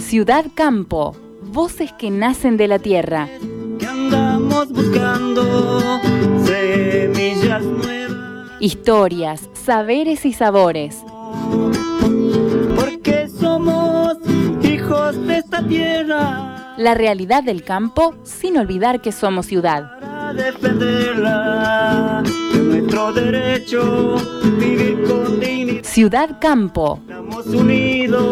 Ciudad Campo, voces que nacen de la tierra. Que andamos buscando semillas nuevas. Historias, saberes y sabores. Porque somos hijos de esta tierra. La realidad del campo sin olvidar que somos ciudad. Para defenderla, es nuestro derecho vivir con dignidad. Ciudad Campo. Estamos unidos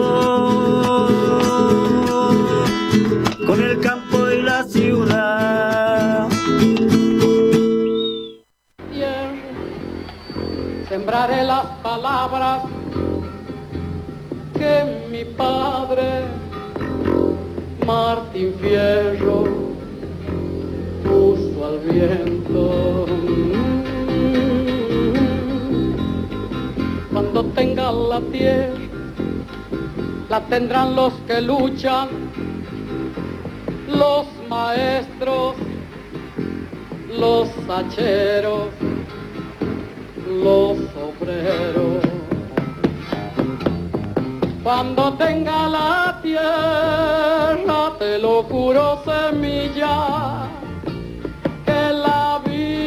con el campo y la ciudad. Sembraré las palabras que mi padre Martín Fierro puso al viento. Cuando tenga la tierra, la tendrán los que luchan, los maestros, los hacheros, los obreros. Cuando tenga la tierra, te lo juro, semilla, que la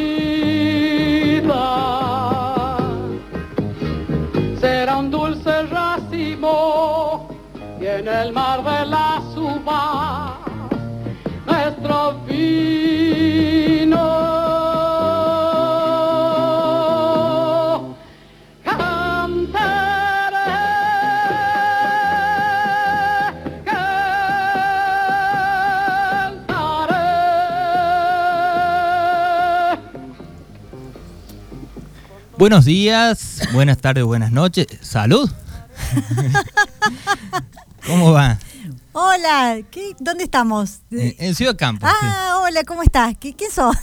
vida será un dulce racimo y en el mar de las uvas nuestro vino. Buenos días, buenas tardes, buenas noches. ¡Salud! ¿Cómo va? Hola, ¿dónde estamos? En Ciudad Campo. Ah, sí. Hola, ¿cómo estás? ¿Quién sos?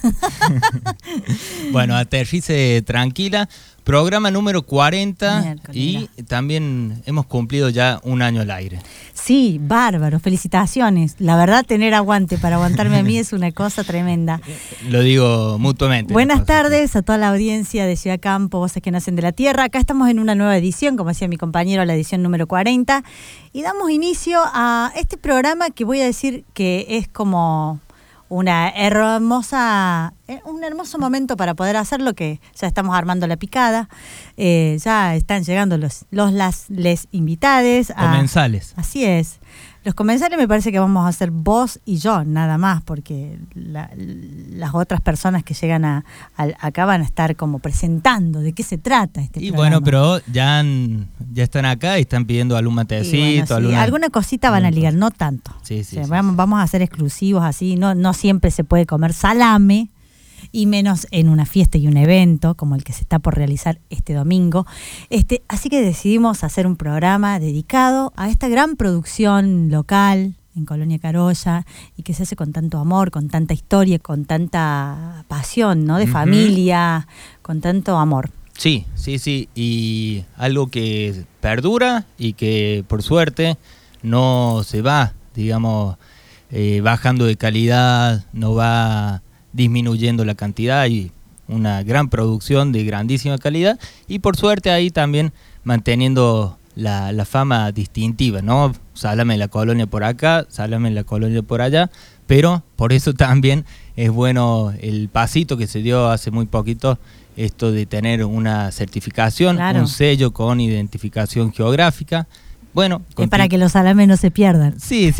Bueno, aterrice tranquila. Programa número 40 Miércoles. Y también hemos cumplido ya un año al aire. Sí, bárbaro, felicitaciones. La verdad, tener aguante para aguantarme a mí es una cosa tremenda. Lo digo mutuamente. Buenas tardes a toda la audiencia de Ciudad Campo, voces que nacen de la tierra. Acá estamos en una nueva edición, como decía mi compañero, la edición número 40. Y damos inicio a este programa que voy a decir que es como un hermoso momento para poder hacerlo, que ya estamos armando la picada, ya están llegando les invitades. Comensales. Así es. Los comensales me parece que vamos a hacer vos y yo, nada más, porque las otras personas que llegan acá van a estar como presentando de qué se trata este programa. Bueno, pero ya están acá y están pidiendo algún matecito. Sí, alguna cosita van a ligar, no tanto. Sí, O sea, vamos a hacer exclusivos así, no siempre se puede comer salame, y menos en una fiesta y un evento como el que se está por realizar este domingo. Así que decidimos hacer un programa dedicado a esta gran producción local en Colonia Carolla y que se hace con tanto amor, con tanta historia, con tanta pasión, ¿no? De familia, con tanto amor. Sí, y algo que perdura y que por suerte no se va, digamos, bajando de calidad, no va disminuyendo la cantidad, y una gran producción de grandísima calidad, y por suerte ahí también manteniendo la fama distintiva, ¿no? Salame en la colonia por acá, salame en la colonia por allá, pero por eso también es bueno el pasito que se dio hace muy poquito, esto de tener una certificación, claro, un sello con identificación geográfica. Bueno, es para que los salames no se pierdan. Sí,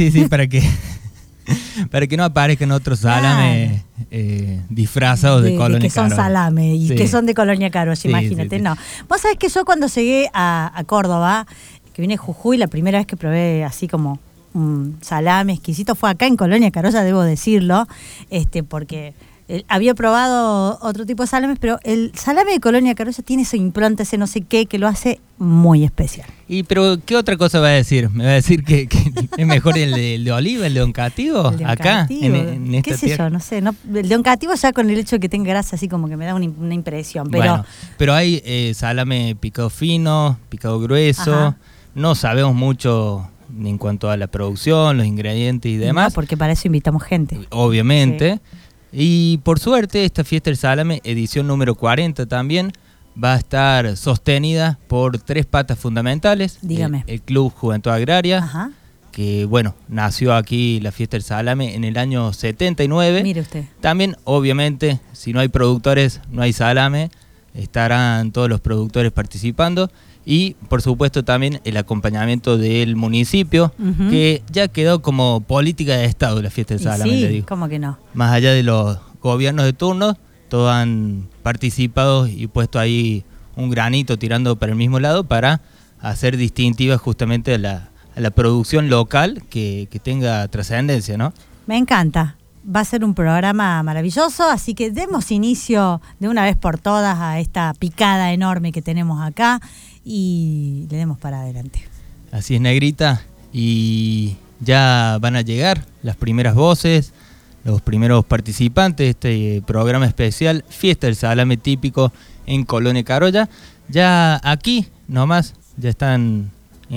para que no aparezcan otros salames disfrazados de Colonia que son Carolla. salame y que son de Colonia Carolla, imagínate. Sí. No. Vos sabés que yo cuando llegué a Córdoba, que vine a Jujuy, la primera vez que probé así como un salame exquisito fue acá en Colonia Carolla, debo decirlo, porque había probado otro tipo de salames, pero el salame de Colonia Carolla tiene su impronta, ese no sé qué, que lo hace muy especial. Pero ¿qué otra cosa va a decir? ¿Me va a decir que es mejor el de oliva, el de Oncativo? Acá, en esta ¿Qué sé tierra? yo? No sé. No, el de Oncativo ya con el hecho de que tenga grasa así como que me da una impresión. Pero hay salame picado fino, picado grueso. Ajá. No sabemos mucho en cuanto a la producción, los ingredientes y demás. No, porque para eso invitamos gente. Obviamente. Sí. Y por suerte esta fiesta del salame, edición número 40 también, va a estar sostenida por tres patas fundamentales. Dígame. El Club Juventud Agraria, Ajá. que bueno, nació aquí la fiesta del salame en el año 79. Mire usted. También, obviamente, si no hay productores, no hay salame, estarán todos los productores participando y, por supuesto, también el acompañamiento del municipio, que ya quedó como política de Estado la fiesta del salame, sí, le digo. ¿cómo que no? Más allá de los gobiernos de turno, todos han participado y puesto ahí un granito tirando para el mismo lado para hacer distintiva justamente a la producción local que tenga trascendencia, ¿no? Me encanta. Va a ser un programa maravilloso, así que demos inicio de una vez por todas a esta picada enorme que tenemos acá y le demos para adelante. Así es, Negrita, y ya van a llegar las primeras voces, los primeros participantes de este programa especial Fiesta del Salame Típico en Colonia Carolla. Ya aquí nomás, ya están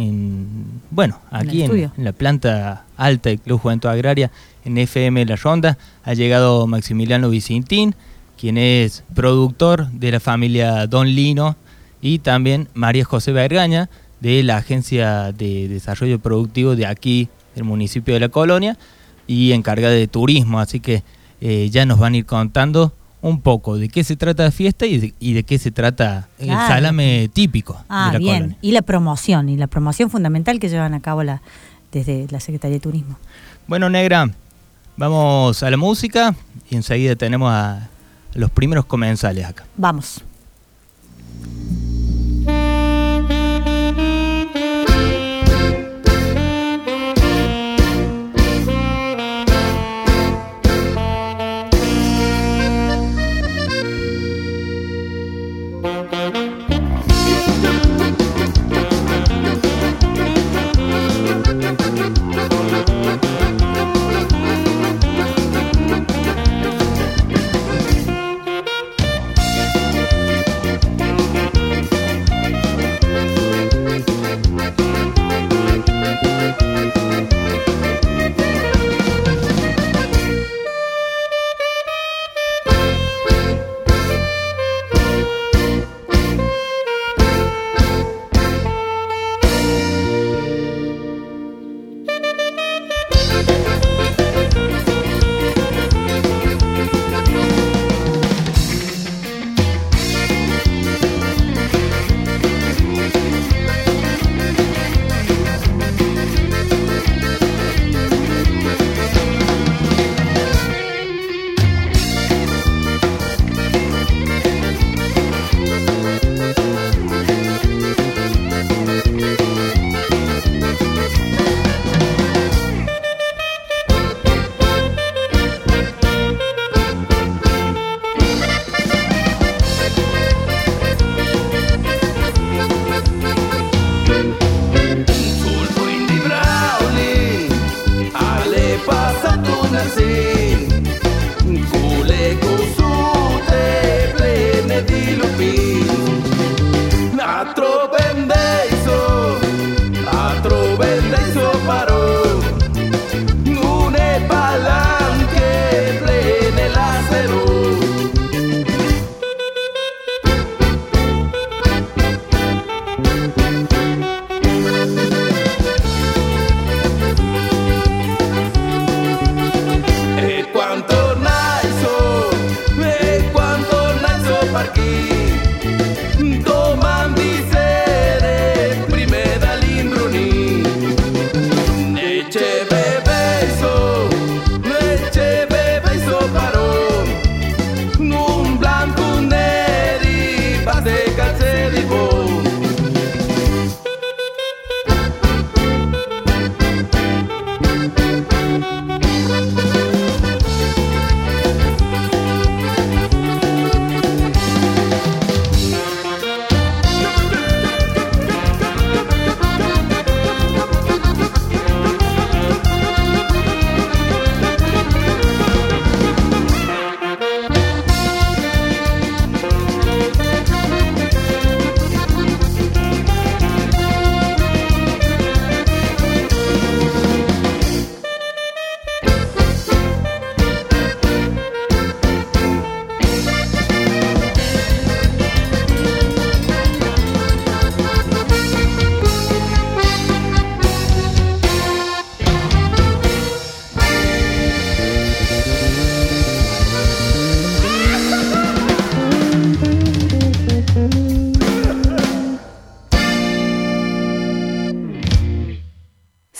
aquí en la planta alta del Club Juventud Agraria, en FM La Ronda. Ha llegado Maximiliano Vicentín, quien es productor de la familia Don Lino, y también María José Bergaña, de la Agencia de Desarrollo Productivo de aquí, del municipio de La Colonia, y encargada de turismo. Así que ya nos van a ir contando un poco de qué se trata la fiesta y de qué se trata el salame típico de la Colonia. Y la promoción fundamental que llevan a cabo desde la Secretaría de Turismo. Bueno, Negra, vamos a la música y enseguida tenemos a los primeros comensales acá. Vamos.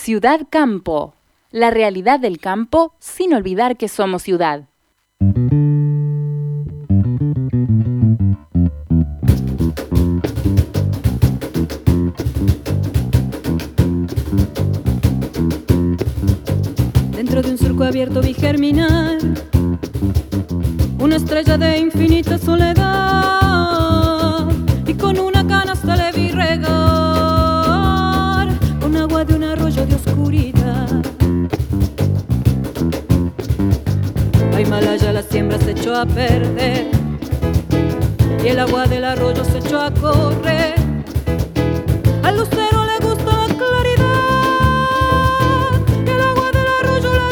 Ciudad Campo. La realidad del campo sin olvidar que somos ciudad. Dentro de un surco abierto vi germinar una estrella de infinita soledad, y con una canasta le vi regar con agua de un arroyo de oscuridad. A Himalaya la siembra se echó a perder y el agua del arroyo se echó a correr. Al lucero le gusta la claridad y el agua del arroyo la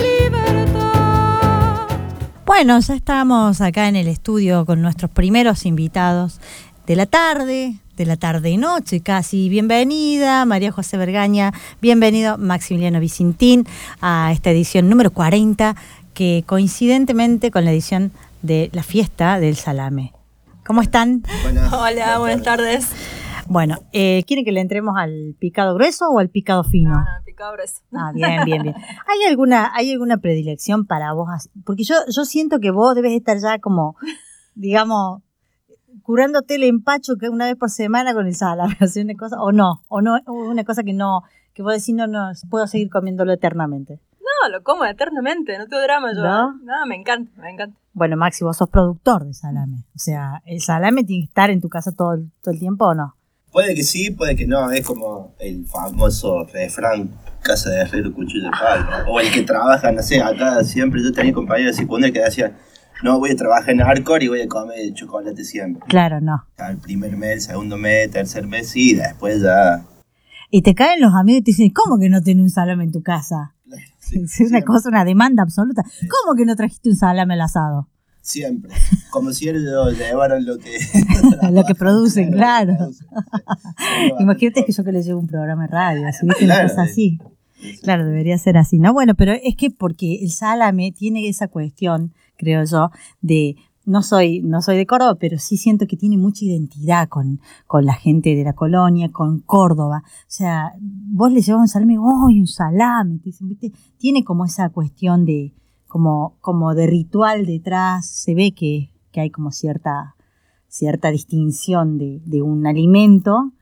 libertad. Bueno, ya estamos acá en el estudio con nuestros primeros invitados de la tarde y noche casi. Bienvenida María José Vergaña, bienvenido Maximiliano Vicintín a esta edición número 40, que coincidentemente con la edición de la fiesta del salame. ¿Cómo están? Hola, buenas tardes. Bueno, ¿quieren que le entremos al picado grueso o al picado fino? No, picado grueso. Ah, bien. ¿Hay alguna predilección para vos? Porque yo siento que vos debes estar ya como, digamos, curándote el empacho que una vez por semana con el salame, ¿sí? Una cosa, o no, una cosa que vos decís, no, puedo seguir comiéndolo eternamente. No, lo como eternamente, no tengo drama yo. ¿No? No, me encanta. Bueno, Maxi, vos sos productor de salame. O sea, ¿el salame tiene que estar en tu casa todo el tiempo o no? Puede que sí, puede que no. Es como el famoso refrán, casa de herrero, cuchillo de palo. O el que trabaja, no sé, acá siempre yo tenía compañeros de secundaria que decían, no, voy a trabajar en Arcor y voy a comer chocolate siempre. Claro, no. El primer mes, el segundo mes, tercer mes, sí, después ya... Y te caen los amigos y te dicen, ¿cómo que no tenés un salame en tu casa? Sí, es una cosa, una demanda absoluta. ¿Cómo que no trajiste un salame al asado? Siempre. Como si ellos llevaran lo que... lo que producen, claro. Sí. Imagínate que yo que les llevo un programa de radio, así, ¿viste? Claro, Una cosa así. Claro, debería ser así, ¿no? Bueno, pero es que porque el salame tiene esa cuestión, creo yo, de... No soy de Córdoba, pero sí siento que tiene mucha identidad con la gente de la colonia, con Córdoba. O sea, vos le llevas un salame, un salame! Te dicen, ¿viste? Tiene como esa cuestión de como de ritual detrás. Se ve que hay como cierta distinción de un alimento,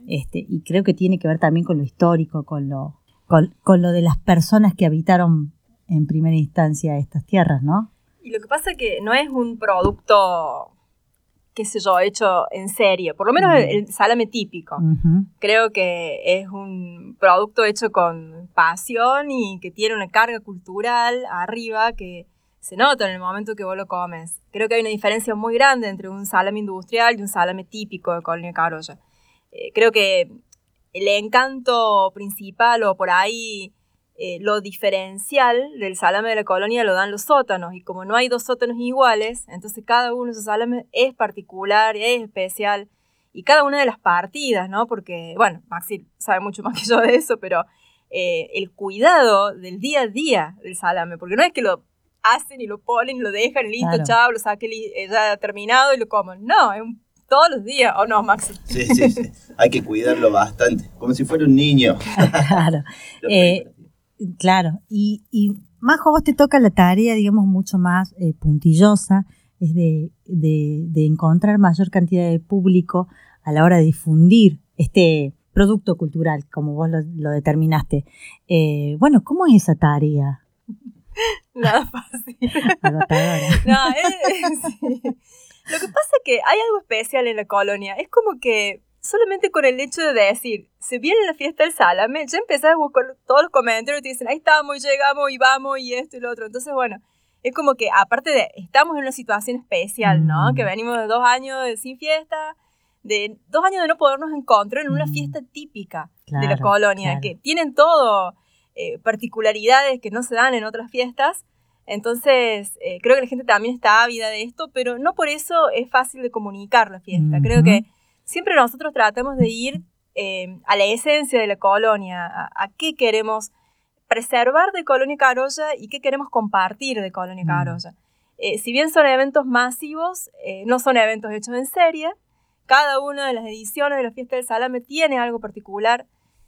y creo que tiene que ver también con lo histórico, con lo de las personas que habitaron en primera instancia estas tierras, ¿no? Y lo que pasa es que no es un producto, qué sé yo, hecho en serie. Por lo menos el salame típico. Uh-huh. Creo que es un producto hecho con pasión y que tiene una carga cultural arriba que se nota en el momento que vos lo comes. Creo que hay una diferencia muy grande entre un salame industrial y un salame típico de Colonia Carolla. Creo que el encanto principal o por ahí... lo diferencial del salame de la colonia lo dan los sótanos, y como no hay dos sótanos iguales, entonces cada uno de esos salames es particular, es especial, y cada una de las partidas, ¿no? Porque, bueno, Maxi sabe mucho más que yo de eso, pero el cuidado del día a día del salame, porque no es que lo hacen y lo ponen y lo dejan listo, claro. Chao, lo saquen ya terminado y lo comen, no, es todos los días, ¿o no, Maxi? Sí, hay que cuidarlo bastante, como si fuera un niño. Claro. Claro, y Majo, vos te toca la tarea, digamos, mucho más puntillosa, es de encontrar mayor cantidad de público a la hora de difundir este producto cultural, como vos lo determinaste. Bueno, ¿cómo es esa tarea? Nada fácil. Agotadora. No, sí. Lo que pasa es que hay algo especial en la colonia, es como que solamente con el hecho de decir, se viene la fiesta del salame, ya empezás a buscar todos los comentarios y te dicen, ahí estamos, llegamos y vamos y esto y lo otro. Entonces, bueno, es como que aparte de, estamos en una situación especial, ¿no? Que venimos de 2 años sin fiesta, de 2 años de no podernos encontrar en una fiesta típica de la colonia, que tienen todo particularidades que no se dan en otras fiestas. Entonces, creo que la gente también está ávida de esto, pero no por eso es fácil de comunicar la fiesta. Creo que siempre nosotros tratamos de ir a la esencia de la colonia, a qué queremos preservar de Colonia Carolla y qué queremos compartir de Colonia Carolla. Si bien son eventos masivos, no son eventos hechos en serie. Cada una de las ediciones de la Fiesta del Salame tiene algo particular.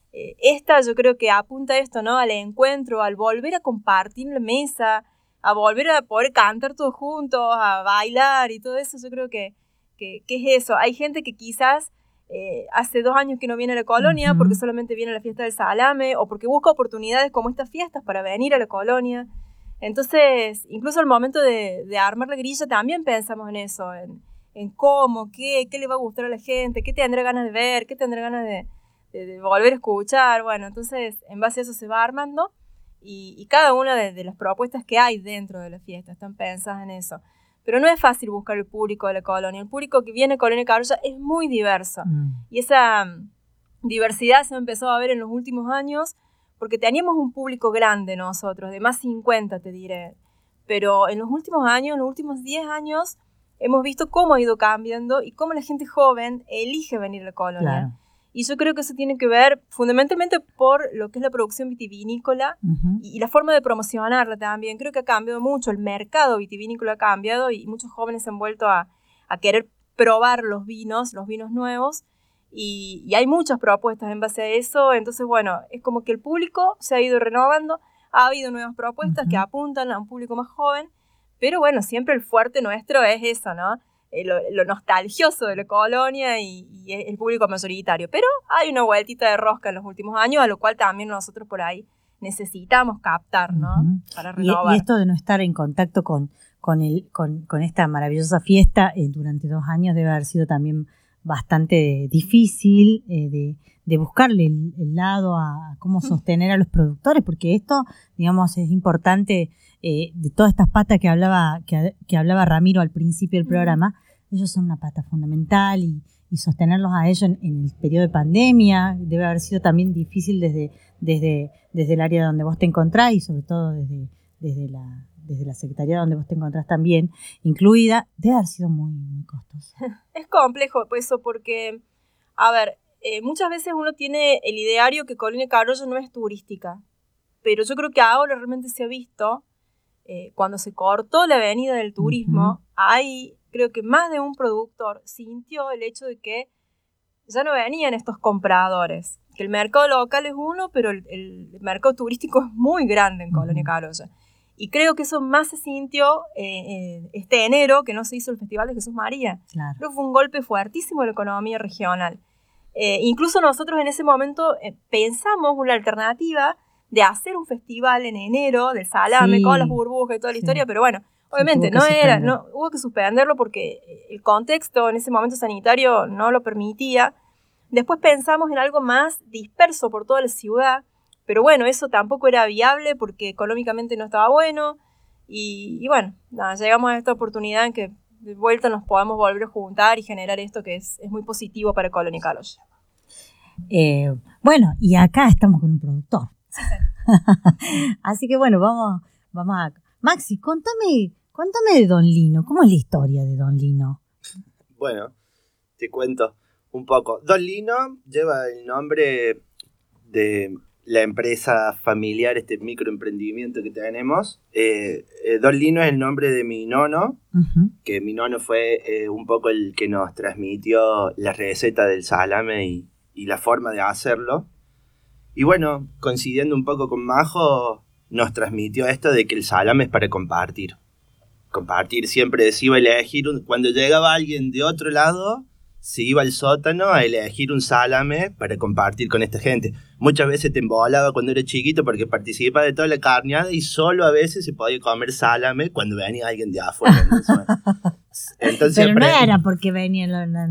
esta yo creo que apunta a esto, ¿no? Al encuentro, al volver a compartir la mesa, a volver a poder cantar todos juntos, a bailar y todo eso. Yo creo que es eso. Hay gente que quizás hace 2 años que no viene a la colonia porque solamente viene a la fiesta del salame o porque busca oportunidades como estas fiestas para venir a la colonia. Entonces, incluso al momento de armar la grilla también pensamos en eso, en cómo, qué le va a gustar a la gente, qué tendrá ganas de ver, qué tendrá ganas de volver a escuchar. Bueno, entonces en base a eso se va armando y cada una de las propuestas que hay dentro de la fiesta están pensadas en eso. Pero no es fácil buscar el público de la colonia. El público que viene a Colonia Carolla es muy diverso. Y esa diversidad se empezó a ver en los últimos años porque teníamos un público grande nosotros, de más 50 te diré. Pero en los últimos años, en los últimos 10 años, hemos visto cómo ha ido cambiando y cómo la gente joven elige venir a la colonia. Claro. Y yo creo que eso tiene que ver fundamentalmente por lo que es la producción vitivinícola y la forma de promocionarla también. Creo que ha cambiado mucho, el mercado vitivinícola ha cambiado y muchos jóvenes se han vuelto a querer probar los vinos nuevos y hay muchas propuestas en base a eso. Entonces, bueno, es como que el público se ha ido renovando, ha habido nuevas propuestas que apuntan a un público más joven, pero bueno, siempre el fuerte nuestro es eso, ¿no? Lo nostalgioso de la colonia y el público mayoritario. Pero hay una vueltita de rosca en los últimos años, a lo cual también nosotros por ahí necesitamos captar, ¿no? Para renovar. Y esto de no estar en contacto con esta maravillosa fiesta durante 2 años debe haber sido también bastante difícil de buscarle el lado a cómo sostener a los productores, porque esto, digamos, es importante. De todas estas patas que hablaba Ramiro al principio del programa, ellos son una pata fundamental y sostenerlos a ellos en el periodo de pandemia debe haber sido también difícil desde el área donde vos te encontrás y sobre todo desde la secretaría donde vos te encontrás también incluida, debe haber sido muy, muy costoso. Es complejo eso porque, a ver, muchas veces uno tiene el ideario que Colonia Carolla no es turística, pero yo creo que ahora realmente se ha visto. Cuando se cortó la avenida del turismo, ahí creo que más de un productor sintió el hecho de que ya no venían estos compradores, que el mercado local es uno, pero el mercado turístico es muy grande en Colonia Carolla. Y creo que eso más se sintió este enero, que no se hizo el Festival de Jesús María. Claro. Creo que fue un golpe fuertísimo a la economía regional. Incluso nosotros en ese momento pensamos una alternativa de hacer un festival en enero del salame con las burbujas y toda la historia, pero bueno, obviamente hubo que suspenderlo porque el contexto en ese momento sanitario no lo permitía. Después pensamos en algo más disperso por toda la ciudad, pero bueno, eso tampoco era viable porque económicamente no estaba bueno y bueno, nada, llegamos a esta oportunidad en que de vuelta nos podamos volver a juntar y generar esto que es muy positivo para Colonia Carolla. Bueno, y acá estamos con un productor. Así que bueno, vamos a... Maxi, contame de Don Lino. ¿Cómo es la historia de Don Lino? Bueno, te cuento un poco. Don Lino lleva el nombre de la empresa familiar, este microemprendimiento que tenemos. Don Lino es el nombre de mi nono, que mi nono fue un poco el que nos transmitió la receta del salame y la forma de hacerlo. Y bueno, coincidiendo un poco con Majo, nos transmitió esto de que el salame es para compartir. Compartir, siempre se iba a elegir, cuando llegaba alguien de otro lado, se iba al sótano a elegir un salame para compartir con esta gente. Muchas veces te embolaba cuando era chiquito porque participaba de toda la carneada y solo a veces se podía comer salame cuando venía alguien de afuera. Entonces, pero no era porque venía,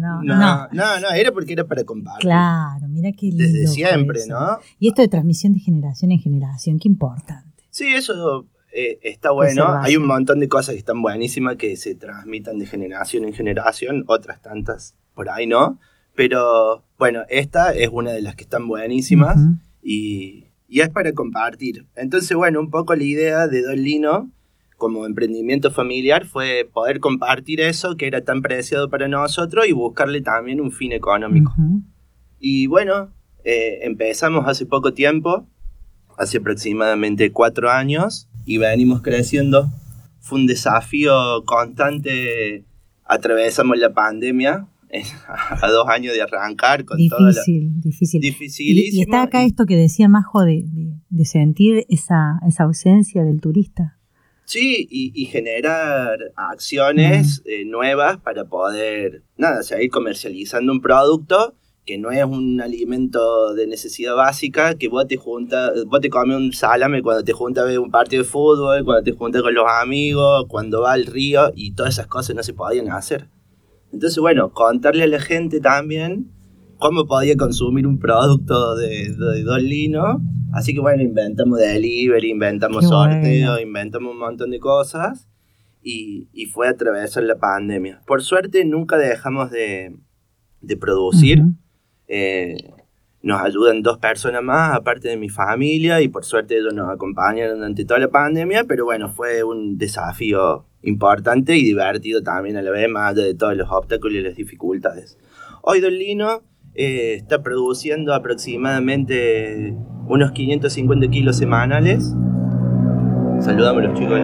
no, era porque era para compartir. Claro, mira qué lindo. Desde siempre, ¿no? Y esto de transmisión de generación en generación, qué importante. Sí, eso está bueno. Hay un montón de cosas que están buenísimas que se transmitan de generación en generación, otras tantas por ahí no. Pero bueno, esta es una de las que están buenísimas y es para compartir. Entonces, bueno, un poco la idea de Don Lino como emprendimiento familiar fue poder compartir eso que era tan preciado para nosotros y buscarle también un fin económico. Y bueno, empezamos hace poco tiempo, hace aproximadamente 4 años, y venimos creciendo. Fue un desafío constante, atravesamos la pandemia a 2 años de arrancar con difícil. Dificilísimo. Y está acá esto que decía Majo de sentir esa ausencia del turista. Sí, y generar acciones nuevas para poder, seguir comercializando un producto que no es un alimento de necesidad básica, que vos te comes un salame cuando te juntas a ver un partido de fútbol, cuando te juntas con los amigos, cuando vas al río, y todas esas cosas no se podían hacer. Entonces, bueno, contarle a la gente también cómo podía consumir un producto de Don Lino. Así que bueno, inventamos delivery, inventamos sorteo, inventamos un montón de cosas y fue a atravesar la pandemia. Por suerte nunca dejamos de producir. Nos ayudan 2 personas más, aparte de mi familia, y por suerte ellos nos acompañaron durante toda la pandemia, pero bueno, fue un desafío importante y divertido también a la vez, más allá de todos los obstáculos y las dificultades. Hoy Don Lino está produciendo aproximadamente unos 550 kilos semanales. Saludamos a los chicos.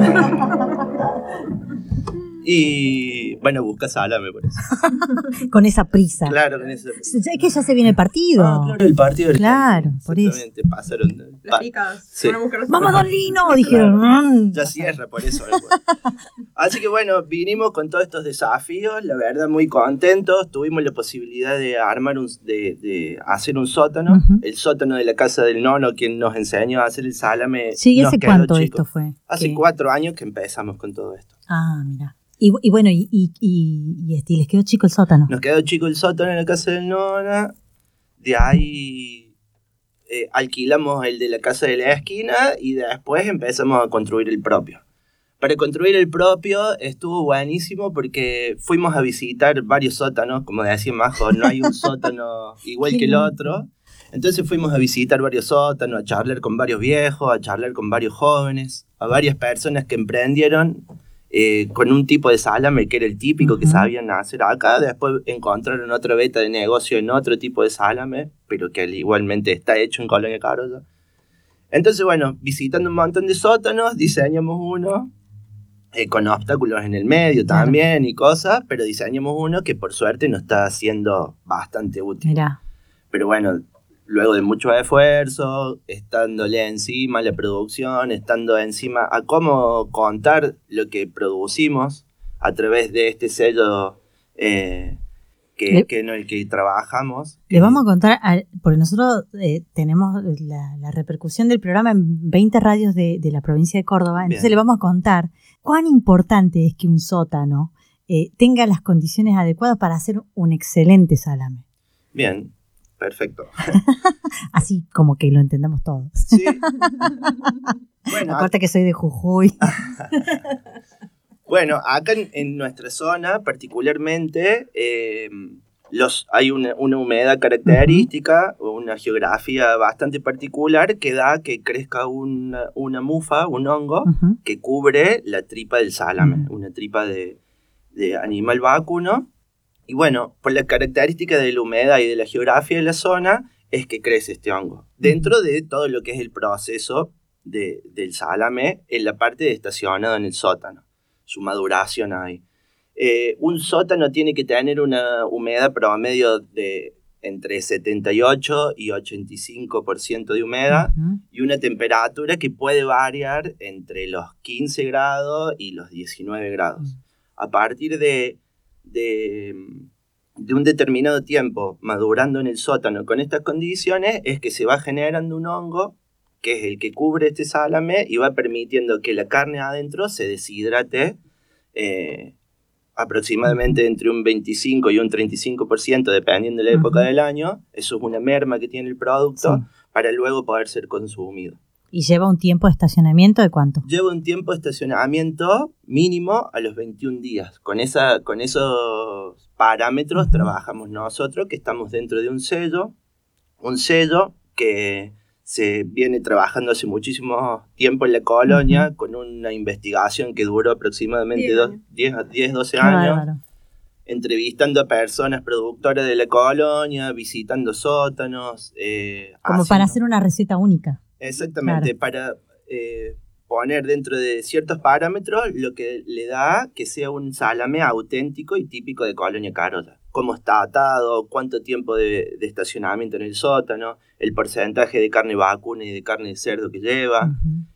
Y bueno, busca salame por eso. Con esa prisa. Claro, con esa prisa. Es que ya se viene el partido. Claro, el partido. Claro, por eso. Pasaron. Las chicas. Sí. ¡Vamos, Don Lino! Dijeron. Ya cierra, por eso. Así que bueno, vinimos con todos estos desafíos, la verdad muy contentos. Tuvimos la posibilidad de armar de hacer un sótano. El sótano de la casa del nono, quien nos enseñó a hacer el salame. Sí, ¿hace cuánto esto fue? Hace 4 años que empezamos con todo esto. Ah, mira. Y bueno, y les quedó chico el sótano. Nos quedó chico el sótano en la casa del nona. De ahí alquilamos el de la casa de la esquina y después empezamos a construir el propio. Para construir el propio estuvo buenísimo porque fuimos a visitar varios sótanos, como decía Majo, no hay un sótano igual que el otro. Entonces fuimos a visitar varios sótanos, a charlar con varios viejos, a charlar con varios jóvenes, a varias personas que emprendieron con un tipo de salame que era el típico que sabían hacer acá. Después encontraron otra beta de negocio en otro tipo de salame, pero que igualmente está hecho en Colonia Carolla. Entonces, bueno, visitando un montón de sótanos, diseñamos uno con obstáculos en el medio también y cosas, pero diseñamos uno que por suerte nos está siendo bastante útil. Mirá. Pero bueno, luego de mucho esfuerzo, estándole encima la producción, estando encima a cómo contar lo que producimos a través de este sello en el que trabajamos. Le vamos a contar, porque nosotros tenemos la repercusión del programa en 20 radios de la provincia de Córdoba, entonces le vamos a contar cuán importante es que un sótano tenga las condiciones adecuadas para hacer un excelente salame. Bien. Perfecto. Así como que lo entendamos todos. Sí. Bueno, aparte que soy de Jujuy. Bueno, acá en nuestra zona particularmente hay una humedad característica, una geografía bastante particular que da que crezca una mufa, un hongo, que cubre la tripa del salame, una tripa de animal vacuno. Y bueno, por la característica de la humedad y de la geografía de la zona, es que crece este hongo. Dentro de todo lo que es el proceso del salame, en la parte de estacionado en el sótano, su maduración ahí. Un sótano tiene que tener una humedad promedio de entre 78 y 85% de humedad y una temperatura que puede variar entre los 15 grados y los 19 grados. A partir de un determinado tiempo madurando en el sótano con estas condiciones es que se va generando un hongo que es el que cubre este salame y va permitiendo que la carne adentro se deshidrate aproximadamente entre un 25 y un 35% dependiendo de la época del año. Eso es una merma que tiene el producto para luego poder ser consumido. ¿Y lleva un tiempo de estacionamiento de cuánto? Lleva un tiempo de estacionamiento mínimo a los 21 días. Con esos parámetros trabajamos nosotros, que estamos dentro de un sello que se viene trabajando hace muchísimo tiempo en la colonia, con una investigación que duró aproximadamente 10-12 años, entrevistando a personas productoras de la colonia, visitando sótanos. Como para hacer una receta única. Exactamente, para poner dentro de ciertos parámetros lo que le da que sea un salame auténtico y típico de Colonia Carolla. cómo está atado, cuánto tiempo de estacionamiento en el sótano, el porcentaje de carne vacuna y de carne de cerdo que lleva,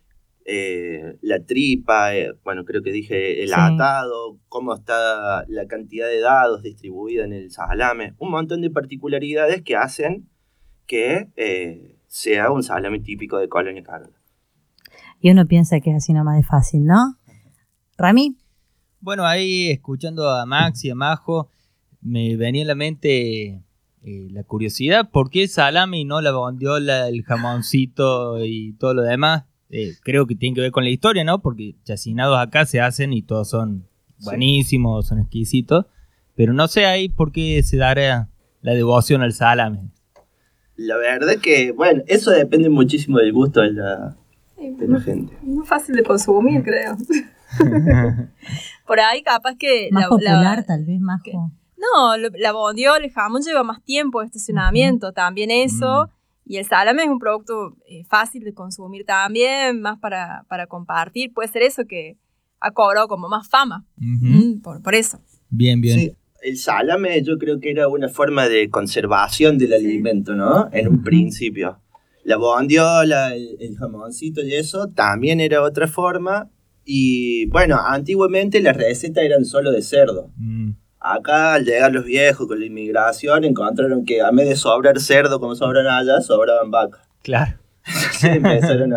la tripa, bueno, creo que dije el atado, cómo está la cantidad de dados distribuida en el salame, un montón de particularidades que hacen que sea un salame típico de Colonia Carola. Y uno piensa que es así nomás de fácil, ¿no? ¿Rami? Bueno, ahí escuchando a Max y a Majo, me venía a la mente la curiosidad, ¿por qué el salame y no la bondiola, el jamoncito y todo lo demás? Creo que tiene que ver con la historia, ¿no? Porque chacinados acá se hacen y todos son buenísimos, son exquisitos, pero no sé ahí por qué se dará la devoción al salame. La verdad que, bueno, eso depende muchísimo del gusto de la gente. Muy fácil de consumir, creo. Por ahí capaz que... Más popular, tal vez, más... No, la bondiola, el jamón lleva más tiempo de estacionamiento, también eso. Y el salame es un producto fácil de consumir también, más para compartir. Puede ser eso que ha cobrado como más fama, por eso. Bien. Sí, el salame yo creo que era una forma de conservación del alimento, ¿no? En un principio. La bondiola, el jamoncito y eso también era otra forma. Y bueno, antiguamente las recetas eran solo de cerdo. Acá, al llegar los viejos con la inmigración, encontraron que a vez de sobrar cerdo como sobran allá, sobraban vacas. Claro. Entonces empezaron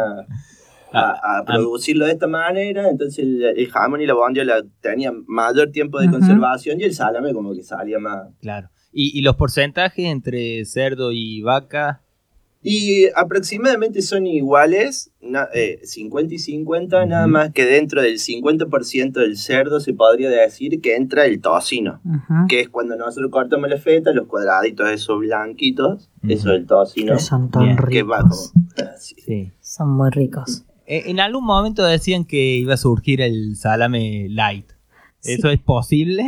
a producirlo de esta manera. Entonces el jamón y la bondiola tenían mayor tiempo de conservación y el salame como que salía más. Claro. ¿Y los porcentajes entre cerdo y vaca? Y aproximadamente son iguales, 50 y 50, nada más que dentro del 50% del cerdo se podría decir que entra el tocino, que es cuando nosotros cortamos la feta, los cuadraditos esos blanquitos, eso es el tocino. Que son tan ricos. Que va como, sí. Son muy ricos. En algún momento decían que iba a surgir el salame light. ¿Eso es posible?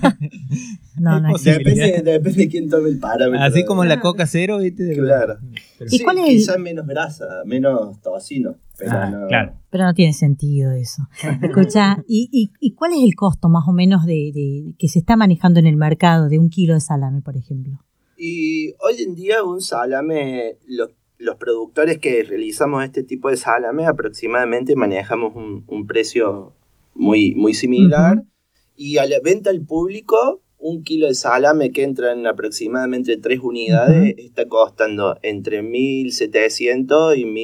No depende de quién tome el parámetro. Así como la Coca Cero, ¿viste? Claro. Pero ¿Y sí, cuál es quizás menos grasa, menos tocino. Pero no. Claro. Pero no tiene sentido eso. Escucha, ¿y cuál es el costo más o menos de que se está manejando en el mercado de 1 kilo de salame, por ejemplo? Y hoy en día un salame, los productores que realizamos este tipo de salame aproximadamente manejamos un precio muy, muy similar. Y a la venta al público, 1 kilo de salame que entra en aproximadamente 3 unidades está costando entre 1.700 y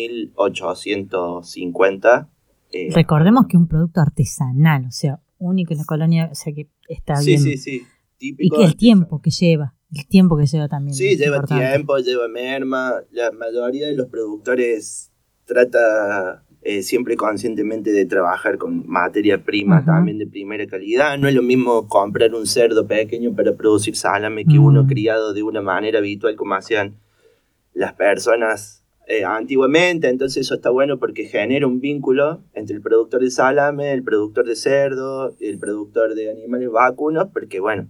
1.850. Recordemos que es un producto artesanal, o sea, único en la colonia, o sea que está bien. Sí. Típico y que el tiempo que lleva también. Sí, lleva importante. tiempo, lleva merma. La mayoría de los productores trata siempre conscientemente de trabajar con materia prima también de primera calidad. No es lo mismo comprar un cerdo pequeño para producir salame que uno criado de una manera habitual como hacían las personas antiguamente. Entonces eso está bueno porque genera un vínculo entre el productor de salame, el productor de cerdo, el productor de animales vacunos, porque bueno,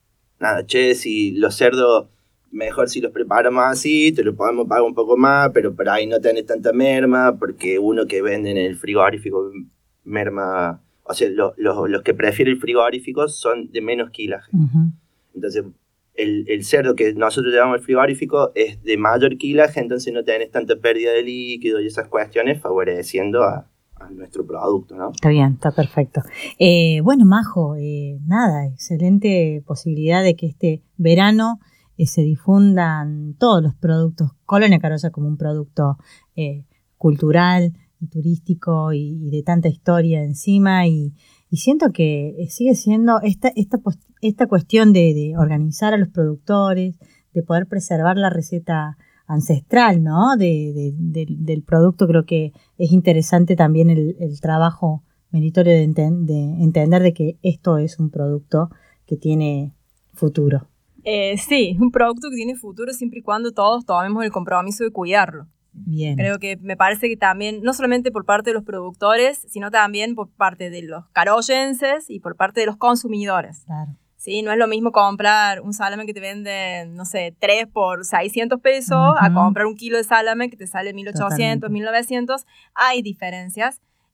si los cerdos mejor si los preparamos así, te lo podemos pagar un poco más, pero por ahí no tenés tanta merma, porque uno que vende en el frigorífico merma, o sea, los que prefieren el frigorífico son de menos kilaje. Entonces, el cerdo que nosotros llevamos al frigorífico es de mayor kilaje, entonces no tenés tanta pérdida de líquido y esas cuestiones, favoreciendo a nuestro producto, ¿no? Está bien, está perfecto. Bueno, Majo, excelente posibilidad de que este verano se difundan todos los productos, Colonia Carolla como un producto cultural y turístico y de tanta historia encima, y siento que sigue siendo esta cuestión de organizar a los productores, de poder preservar la receta ancestral, ¿no? Del producto. Creo que es interesante también el trabajo meritorio de entender de que esto es un producto que tiene futuro. Sí, es un producto que tiene futuro siempre y cuando todos tomemos el compromiso de cuidarlo. Bien. Creo que me parece que también, no solamente por parte de los productores, sino también por parte de los carollenses y por parte de los consumidores. Claro. ¿Sí? No es lo mismo comprar un salame que te venden, 3 por 600 pesos a comprar 1 kilo de salame que te sale 1.800, 1.900. Hay diferencias.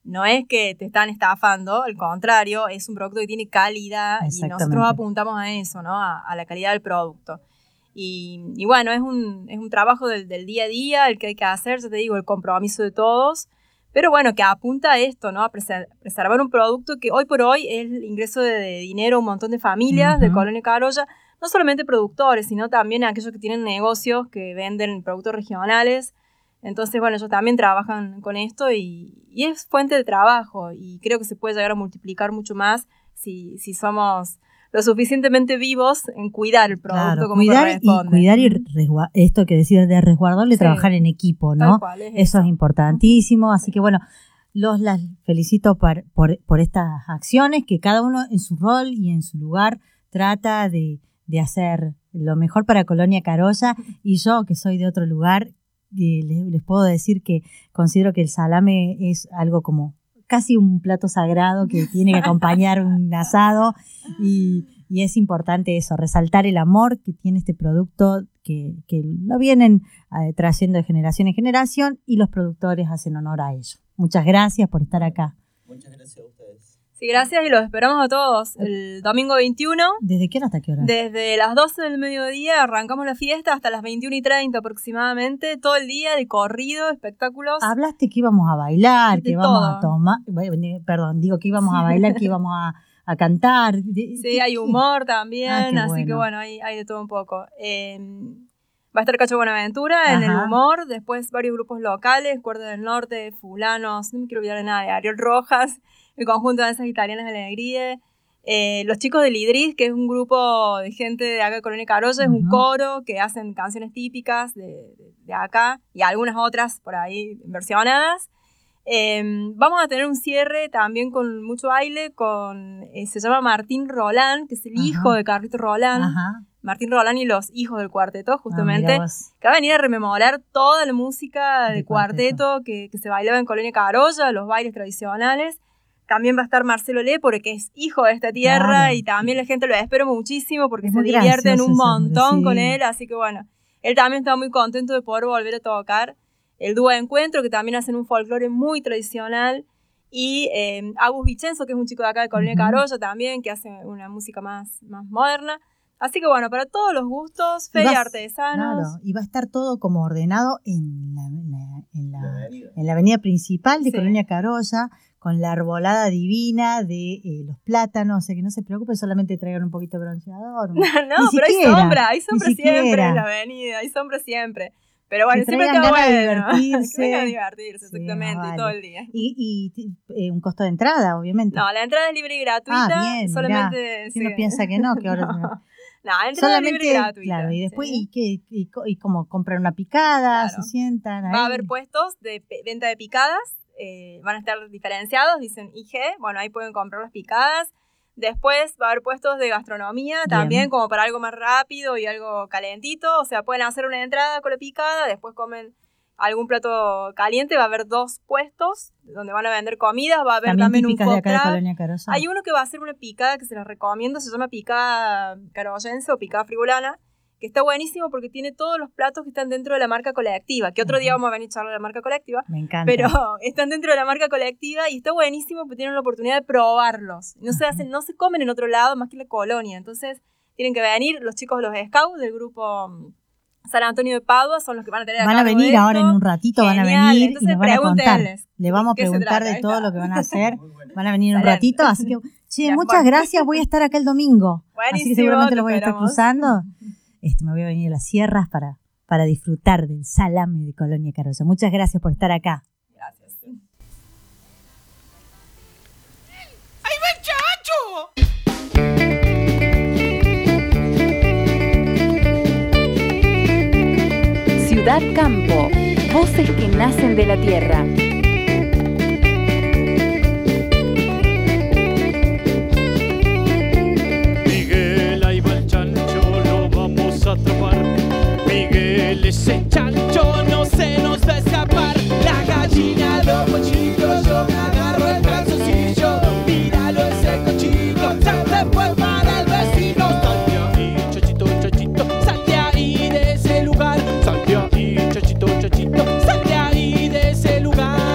no es que te están estafando, al contrario, es un producto que tiene calidad y nosotros apuntamos a eso, ¿no? A la calidad del producto. Y bueno, es un trabajo del día a día, el que hay que hacer, yo te digo, el compromiso de todos, pero bueno, que apunta a esto, ¿no? A preservar un producto que hoy por hoy es el ingreso de dinero a un montón de familias de Colonia Carolla, no solamente productores, sino también aquellos que tienen negocios que venden productos regionales. Entonces, bueno, ellos también trabajan con esto y es fuente de trabajo y creo que se puede llegar a multiplicar mucho más si somos lo suficientemente vivos en cuidar el producto como corresponde. Cuidar y esto que decías de resguardarlo y trabajar en equipo, ¿no? Eso es importantísimo. Así que bueno, las felicito por estas acciones que cada uno en su rol y en su lugar trata de hacer lo mejor para Colonia Carolla. Y yo, que soy de otro lugar, les puedo decir que considero que el salame es algo como casi un plato sagrado que tiene que acompañar un asado y es importante eso, resaltar el amor que tiene este producto que lo vienen trayendo de generación en generación y los productores hacen honor a ello. Muchas gracias por estar acá. Muchas gracias a ustedes. Sí, gracias y los esperamos a todos el domingo 21. ¿Desde qué hora hasta qué hora? Desde las 12 del mediodía arrancamos la fiesta hasta las 21:30 aproximadamente, todo el día de corrido, espectáculos. Hablaste que íbamos a bailar, que íbamos a tomar, que íbamos a bailar, que íbamos a cantar. Sí, hay humor también, así que bueno, hay de todo un poco. Va a estar Cacho Buenaventura en el humor, después varios grupos locales, Cuerda del Norte, Fulanos, no me quiero olvidar de nada, de Ariel Rojas, el conjunto de danzas italianas de Alegría, los chicos del Idris, que es un grupo de gente de acá de Colonia Carolla, es un coro que hacen canciones típicas de acá y algunas otras por ahí versionadas. Vamos a tener un cierre también con mucho baile, se llama Martín Roland, que es el hijo de Carlito Roland. Martín Roland y los hijos del cuarteto, justamente, que va a venir a rememorar toda la música de cuarteto que se bailaba en Colonia Carolla, los bailes tradicionales. También va a estar Marcelo Lepore, que es hijo de esta tierra, y también la gente lo espera muchísimo porque se divierten un montón con él, así que bueno, él también está muy contento de poder volver a tocar. El dúo de Encuentro, que también hacen un folclore muy tradicional, y Agus Vicenzo, que es un chico de acá de Colonia Carolla también, que hace una música más moderna. Así que bueno, para todos los gustos, feria artesanos. Claro, y va a estar todo como ordenado en la avenida principal de Colonia Carolla, con la arbolada divina de los plátanos, o sea que no se preocupen, solamente traigan un poquito de bronceador. No, pero hay sombra siempre en la avenida, hay sombra siempre. Pero bueno, siempre está bueno. Que vengan a divertirse, exactamente, vale. Y todo el día. Y un costo de entrada, obviamente. No, la entrada es libre y gratuita. Bien, solamente. Si uno piensa que no, que ahora No, entrada libre y gratuita. Claro, y después, ¿y cómo comprar una picada? Se sientan ahí. Va a haber puestos de venta de picadas. Van a estar diferenciados, dicen IG, bueno, ahí pueden comprar las picadas. Después va a haber puestos de gastronomía también, como para algo más rápido y algo calentito, o sea, pueden hacer una entrada con la picada, después comen algún plato caliente, va a haber 2 puestos donde van a vender comidas, va a haber también un food truck. Hay uno que va a hacer una picada que se les recomiendo, se llama picada carollense o picada frigolana, que está buenísimo porque tiene todos los platos que están dentro de la marca colectiva, que otro día vamos a venir a charlar de la marca colectiva. Me encanta. Pero están dentro de la marca colectiva y está buenísimo porque tienen la oportunidad de probarlos. No se comen en otro lado más que en la colonia. Entonces tienen que venir los chicos de los Scouts del grupo San Antonio de Padua, son los que van a tener van a venir ahora en un ratito. Genial. Van a venir. Entonces, y nos van a contar. Le vamos a preguntar de todo está. Lo que van a hacer. Van a venir en un ratito, así que muchas gracias. Voy a estar acá el domingo. Buenísimo, así que seguramente los voy a estar cruzando. Me voy a venir a las sierras para disfrutar del salame de Colonia Carolla. Muchas gracias por estar acá. Gracias. ¡Ahí va Chacho! Ciudad Campo, voces que nacen de la tierra. Miguel, ese chancho no se nos va a escapar. La gallina, los pochillos, yo me agarro el calzoncillo. Míralo ese cochino, se te fue para el vecino. Sal de ahí, chachito, chachito, sal de ahí de ese lugar. Sal de ahí, chachito, chachito, sal de ahí de ese lugar.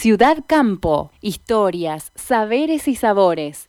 Ciudad Campo, historias, saberes y sabores.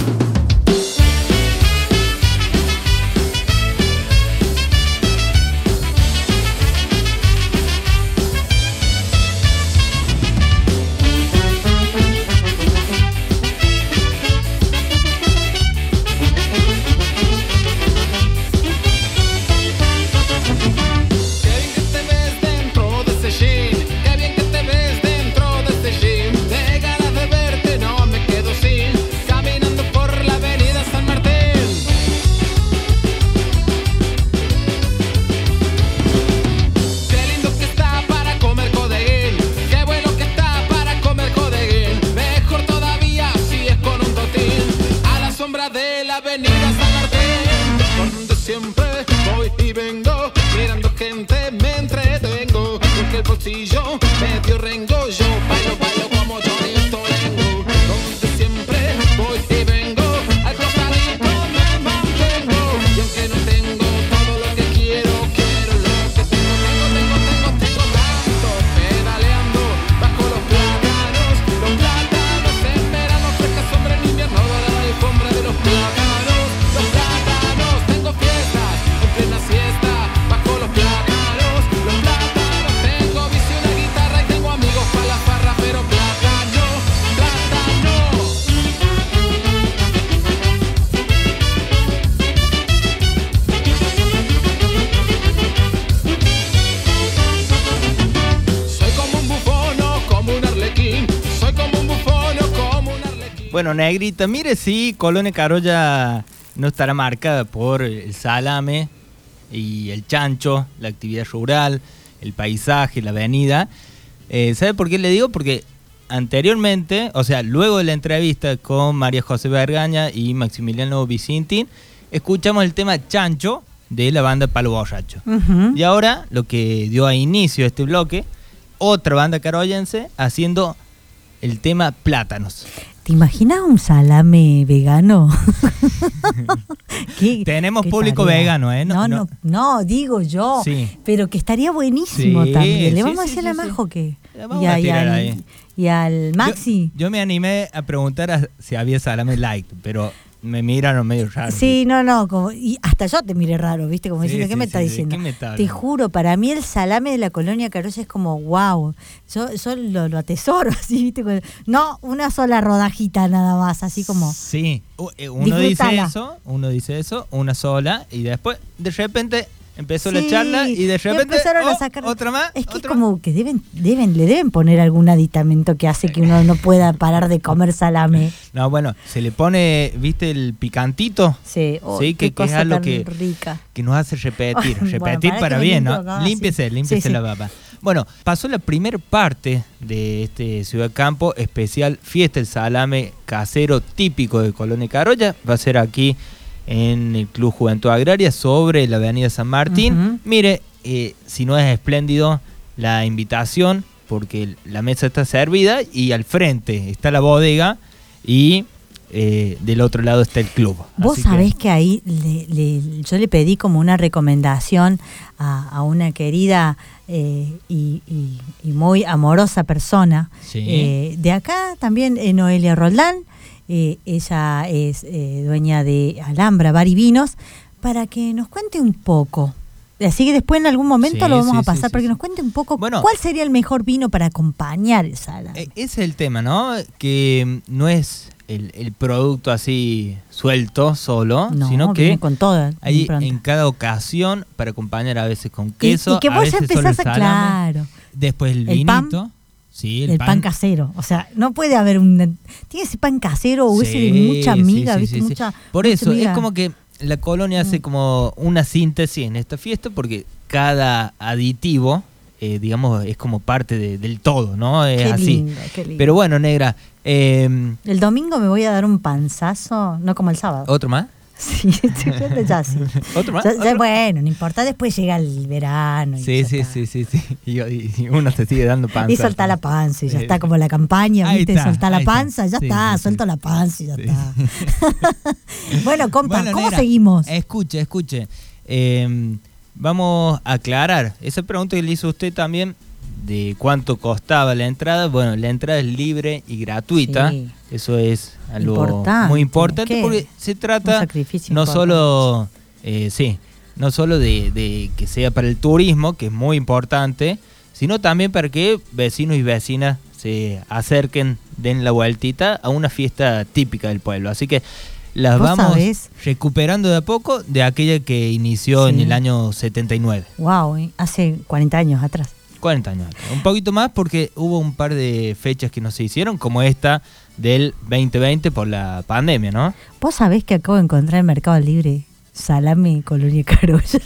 Bueno, Negrita, mire si Colonia Carolla no estará marcada por el salame y el chancho, la actividad rural, el paisaje, la avenida. ¿Sabe por qué le digo? Porque anteriormente, o sea, luego de la entrevista con María José Bergaña y Maximiliano Vicintín, escuchamos el tema Chancho de la banda Palo Borracho. Y ahora, lo que dio a inicio a este bloque, otra banda carollense haciendo el tema Plátanos. ¿Te imaginas un salame vegano? Tenemos público vegano, ¿eh? No, digo yo. Sí. Pero que estaría buenísimo también. Le vamos a decir a la Majo que... Y al Maxi. Yo me animé a preguntar si había salame light, pero me miraron medio raro. Sí, y hasta yo te miré raro, ¿viste? Como diciendo, ¿qué me está diciendo? Te juro, para mí el salame de la Colonia Carolla es como, wow. Yo lo atesoro, así, ¿viste? No, una sola rodajita nada más, así como... Sí, uno dice eso, una sola, y después, de repente... Empezó la charla y de repente a sacar otra más. Es que como que le deben poner algún aditamento que hace que uno no pueda parar de comer salame. No, bueno, se le pone, ¿viste el picantito? Sí, que es algo que nos hace repetir. Repetir para bien, ¿no? Acá, límpiese la papa. Bueno, pasó la primera parte de este Ciudad Campo, especial Fiesta del Salame Casero típico de Colonia Carolla. Va a ser aquí en el Club Juventud Agraria sobre la avenida San Martín. Mire, si no es espléndido la invitación, porque la mesa está servida y al frente está la bodega y del otro lado está el club. Vos sabés que ahí yo le pedí como una recomendación a una querida y muy amorosa persona, de acá también, Noelia Roldán. Ella es dueña de Alhambra Bar y Vinos, para que nos cuente un poco. Así que después en algún momento lo vamos a pasar para que nos cuente un poco cuál sería el mejor vino para acompañar el salame. Ese es el tema, ¿no? Que no es el producto así suelto solo, sino que con todo, hay en cada ocasión para acompañar, a veces con queso, y que vos empezás claro. Después el vinito. Pan. Sí, el pan casero. O sea, no puede haber tiene ese pan casero o ese de mucha miga, ¿viste? Por eso, es como que la Colonia hace como una síntesis en esta fiesta, porque cada aditivo, digamos, es como parte del todo, ¿no? Es así. Qué lindo. Pero bueno, negra. El domingo me voy a dar un panzazo, no como el sábado. ¿Otro más? Sí, ya sí. ¿Otro más? Bueno, no importa, después llega el verano. Sí. Y uno se sigue dando panza. Y soltá la panza y ya está, como la campaña, ¿viste? Soltá la panza, ya está, suelto la panza y ya está. Bueno, compa, ¿cómo negra, seguimos? Escuche. Vamos a aclarar esa pregunta que le hizo usted también de cuánto costaba la entrada. Bueno, la entrada es libre y gratuita. Sí. Eso es algo Importante. muy importante ¿Qué? porque se trata Un sacrificio no importante. solo, no solo de que sea para el turismo, que es muy importante, sino también para que vecinos y vecinas se acerquen, den la vueltita a una fiesta típica del pueblo. Así que las ¿Vos vamos sabés? recuperando de a poco de aquella que inició en Sí. el año 79. Wow, hace 40 años atrás. 40 años. Un poquito más porque hubo un par de fechas que no se hicieron, como esta del 2020 por la pandemia, ¿no? ¿Vos sabés que acabo de encontrar en Mercado Libre salame Colonia Carolla?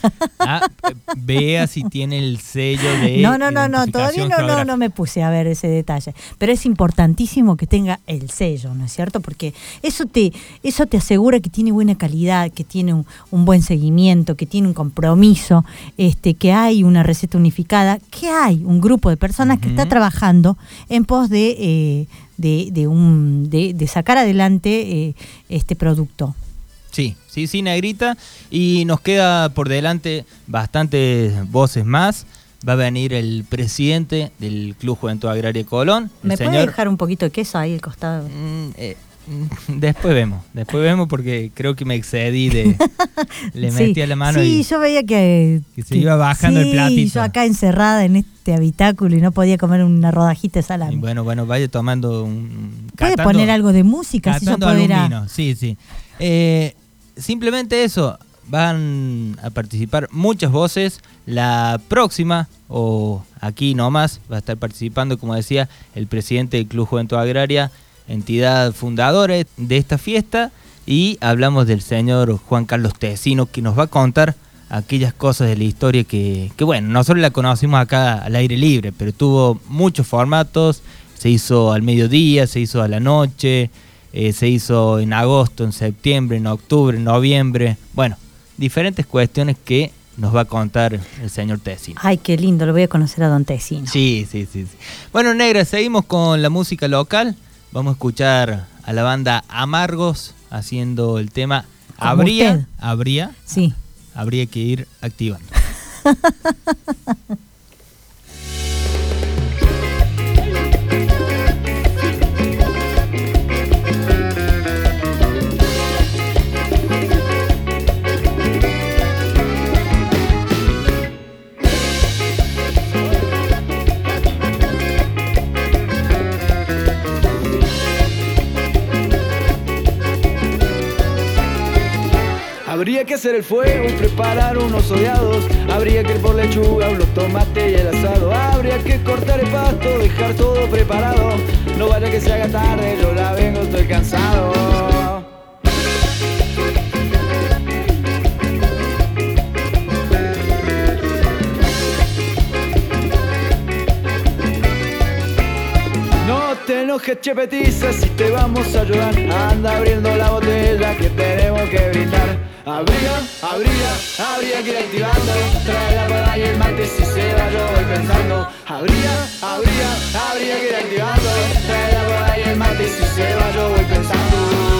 Vea si tiene el sello de No, todavía identificación geográfica. no me puse a ver ese detalle. Pero es importantísimo que tenga el sello, ¿no es cierto? Porque eso te asegura que tiene buena calidad, que tiene un buen seguimiento, que tiene un compromiso, que hay una receta unificada, que hay un grupo de personas que está trabajando en pos de sacar adelante este producto. Sí, Negrita. Y nos queda por delante bastantes voces más. Va a venir el presidente del Club Juventud Agraria Colón. ¿Me puede dejar un poquito de queso ahí al costado? Después vemos porque creo que me excedí le metí a la mano y yo veía que se iba bajando el platito. Yo acá encerrada en este habitáculo y no podía comer una rodajita de salami. Y bueno, vaya tomando un... ¿Puede poner algo de música? Si yo pudiera... vino. Sí. Simplemente eso, van a participar muchas voces. La próxima, o aquí nomás, va a estar participando, como decía, el presidente del Club Juventud Agraria, entidad fundadora de esta fiesta, y hablamos del señor Juan Carlos Tessino, que nos va a contar aquellas cosas de la historia que bueno, nosotros la conocimos acá al aire libre, pero tuvo muchos formatos. Se hizo al mediodía, se hizo a la noche, se hizo en agosto, en septiembre, en octubre, en noviembre. Bueno, diferentes cuestiones que nos va a contar el señor Tessino. Ay, qué lindo, lo voy a conocer a don Tessino. Sí. Bueno, Negra, seguimos con la música local. Vamos a escuchar a la banda Amargos haciendo el tema Habría que ir activando. Habría que hacer el fuego y preparar unos odiados. Habría que ir por lechuga, los tomates y el asado. Habría que cortar el pasto, dejar todo preparado. No vaya que se haga tarde, yo la vengo, estoy cansado. No te enojes, che petiza, si te vamos a ayudar. Anda abriendo la botella que tenemos que brindar. Habría que ir activando. Trae la para y el mate, si se va yo voy pensando. Habría que ir activando. Trae la para y el mate, si se va yo voy pensando.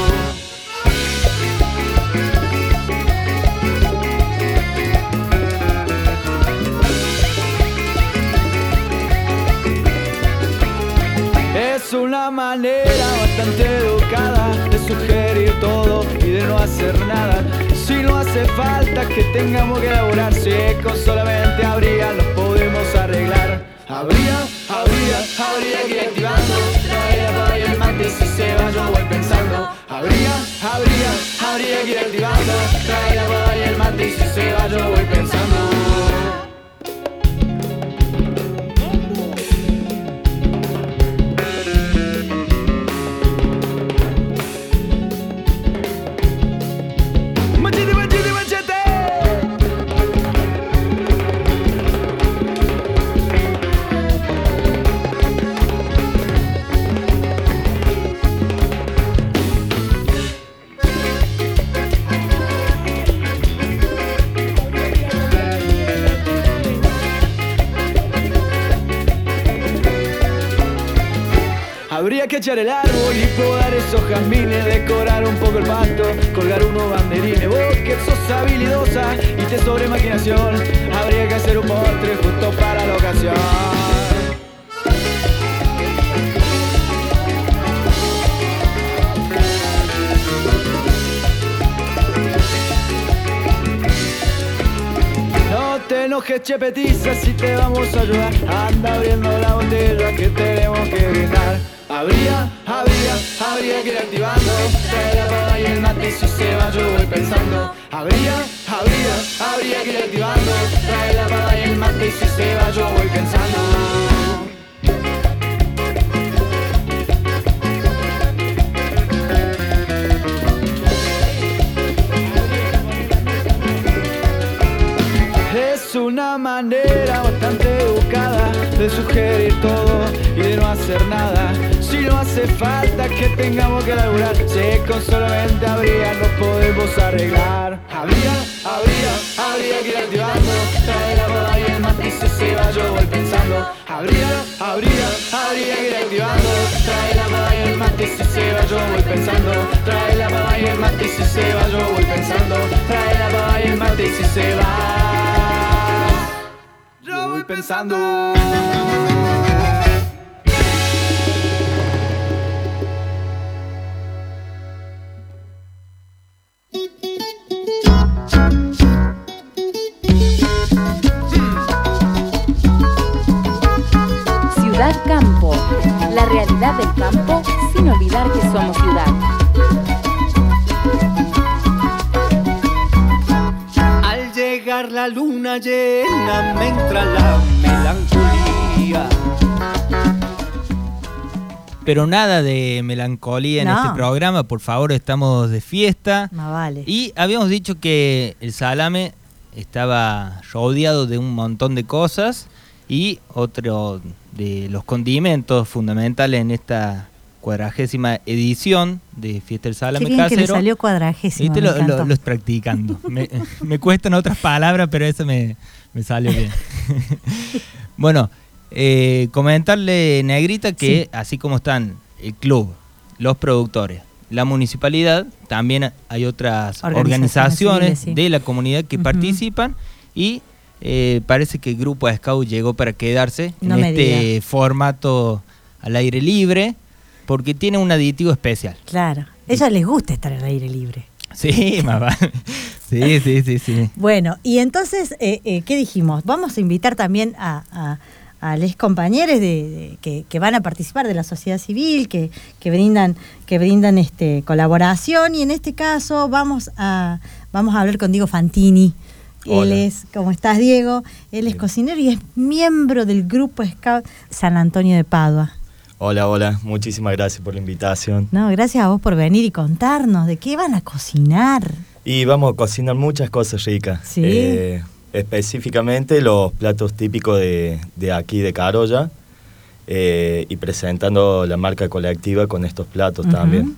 Es una manera bastante educada de sugerir todo y de no hacer nada. Si no hace falta que tengamos que elaborar, si con solamente habría los podemos arreglar. Habría que ir activando. Trae la para y el mate, si se va yo voy pensando. Habría que ir activando. Trae la para y el mate, si se va yo voy pensando. Habría que echar el árbol y podar esos jazmines, decorar un poco el pasto, colgar unos banderines. Vos que sos habilidosa y te sobre imaginación, habría que hacer un postre justo para la ocasión. no que petiza si te vamos a ayudar. Anda abriendo la botella que tenemos que brindar. Habría que ir activando. Trae la pava y el mate si se va yo voy pensando. Habría que ir activando. Trae la pava y el mate y si se va yo voy pensando. Es una manera bastante buscada de sugerir todo y de no hacer nada. Si no hace falta que tengamos que laburar, sé con solamente habría nos podemos arreglar. Habría que ir activando. Trae la boda y el mate y si se va yo voy pensando. Habría que ir activando. Trae la boda y el mate y si se va yo voy pensando. Trae la boda y el mate y si se va yo voy pensando. Trae la boda y el mate y si se va yo voy pensando. Ciudad Campo, la realidad del campo sin olvidar que somos ciudad. Al llegar la luna llena me entra la melancolía. Pero nada de melancolía en No. este programa, por favor, estamos de fiesta. Más vale. Y habíamos dicho que el salame estaba rodeado de un montón de cosas y otro de los condimentos fundamentales en esta 40ª edición de Fiesta del Salame Qué bien que le Casero. salió 40º. Viste, me encantó. lo estoy practicando. Me cuestan otras palabras, pero eso me salió bien. Bueno, comentarle, Negrita, que Sí. así como están el club, los productores, la municipalidad, también hay otras organizaciones civiles, sí. de la comunidad que Ujú. participan y parece que el grupo Scout llegó para quedarse No en me este formato al aire libre porque tiene un aditivo especial. Claro. A ellos les gusta estar al aire libre. Sí, más vale. Sí. Bueno, y entonces, ¿qué dijimos? Vamos a invitar también a los compañeros que van a participar de la sociedad civil, que brindan colaboración, y en este caso vamos a hablar con Diego Fantini. Hola. Él es, ¿cómo estás, Diego? Él es cocinero y es miembro del grupo Scout San Antonio de Padua. Hola, muchísimas gracias por la invitación. No, gracias a vos por venir y contarnos de qué van a cocinar. Y vamos a cocinar muchas cosas ricas. Sí. Específicamente los platos típicos de aquí de Carolla, y presentando la marca colectiva con estos platos Ujú. también.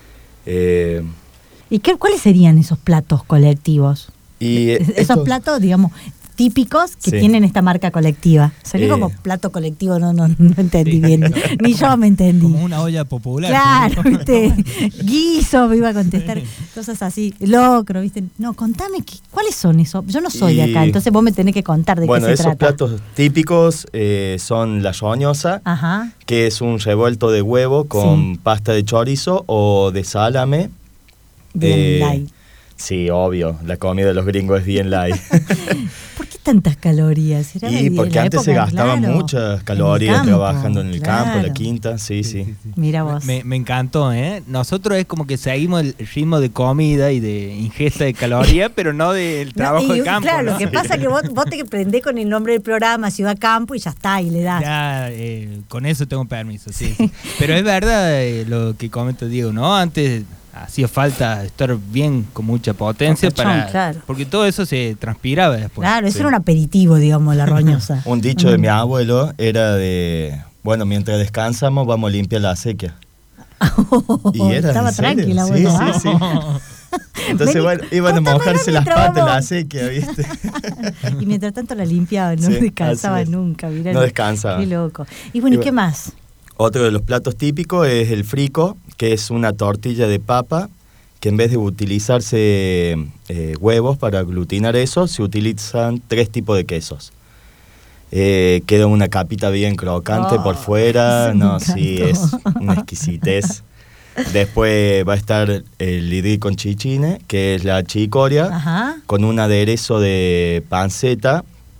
¿Y cuáles serían esos platos colectivos? Y Esos esto- platos, digamos, típicos que Sí. tienen esta marca colectiva. Sería como plato colectivo, no entendí bien. Ni yo me entendí. Como una olla popular. Claro, ¿no? viste, guiso me iba a contestar, cosas así, locro, viste. No, contame, ¿cuáles son esos? Yo no soy de acá, Y- entonces vos me tenés que contar de Bueno, qué se esos trata. platos típicos son la roñosa, Ajá, que es un revuelto de huevo con Sí. pasta de chorizo o de salame. bien light. Sí, obvio, la comida de los gringos es bien light. ¿Por qué tantas calorías? ¿Era Y de porque la antes se época, gastaban claro, muchas en calorías el campo, trabajando en el campo, claro. la quinta, sí. Mira vos. Me encantó, ¿eh? Nosotros es como que seguimos el ritmo de comida y de ingesta de calorías, pero no del trabajo No, y de campo. claro, ¿no? lo que pasa es que vos te prendés con el nombre del programa, Ciudad Campo, y ya está, y le das. Ya, con eso tengo permiso, sí. Pero es verdad lo que comenta Diego, ¿no? Antes hacía falta estar bien con mucha potencia Cachón, claro. porque todo eso se transpiraba después. Claro, eso Sí. era un aperitivo, digamos, la roñosa. Un dicho de mi abuelo era de, bueno, mientras descansamos vamos a limpiar la acequia. Y era, Estaba ¿en serio? tranquila, Sí, bueno. sí. Entonces, Vení, bueno, iban a cortame mojarse la las mientras patas en la vamos. acequia, ¿viste? Y mientras tanto la limpiaba, no Sí, descansaba así es. nunca. Mirá, No descansaba. Qué loco. Y bueno, ¿y qué más? Otro de los platos típicos es el frico, que es una tortilla de papa que en vez de utilizarse huevos para aglutinar eso, se utilizan 3 tipos de quesos. Queda una capita bien crocante por fuera, eso me no, sí, es encantó. una exquisitez. Después va a estar el lidí con chichine, que es la chicoria, Ajá. con un aderezo de panceta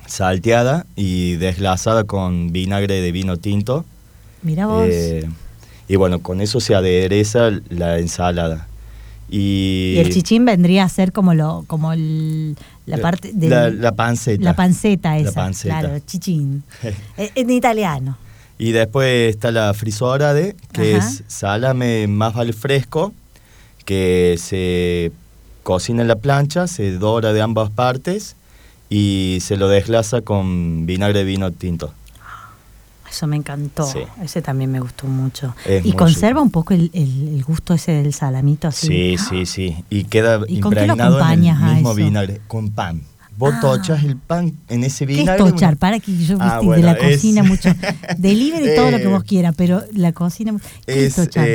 salteada y desglasada con vinagre de vino tinto. Mirá vos. Y bueno, con eso se adereza la ensalada. Y el chichín vendría a ser como la parte de la panceta. La panceta esa. La panceta. Claro, chichín. En italiano. Y después está la frisorade, que es salame más vale fresco, que se cocina en la plancha, se dora de ambas partes y se lo desglasa con vinagre de vino tinto. Eso me encantó. Sí. Ese también me gustó mucho. Es y muy conserva rico. un poco el gusto ese del salamito así. Sí. Y queda ¿Y con qué lo impregnado en acompañas a el mismo eso? vinagre, con pan. Vos tochas el pan en ese ¿Qué vinagre. es tochar? Para que yo viste, bueno, de la cocina mucho. Delivery todo lo que vos quieras, pero la cocina. ¿Qué es tochar?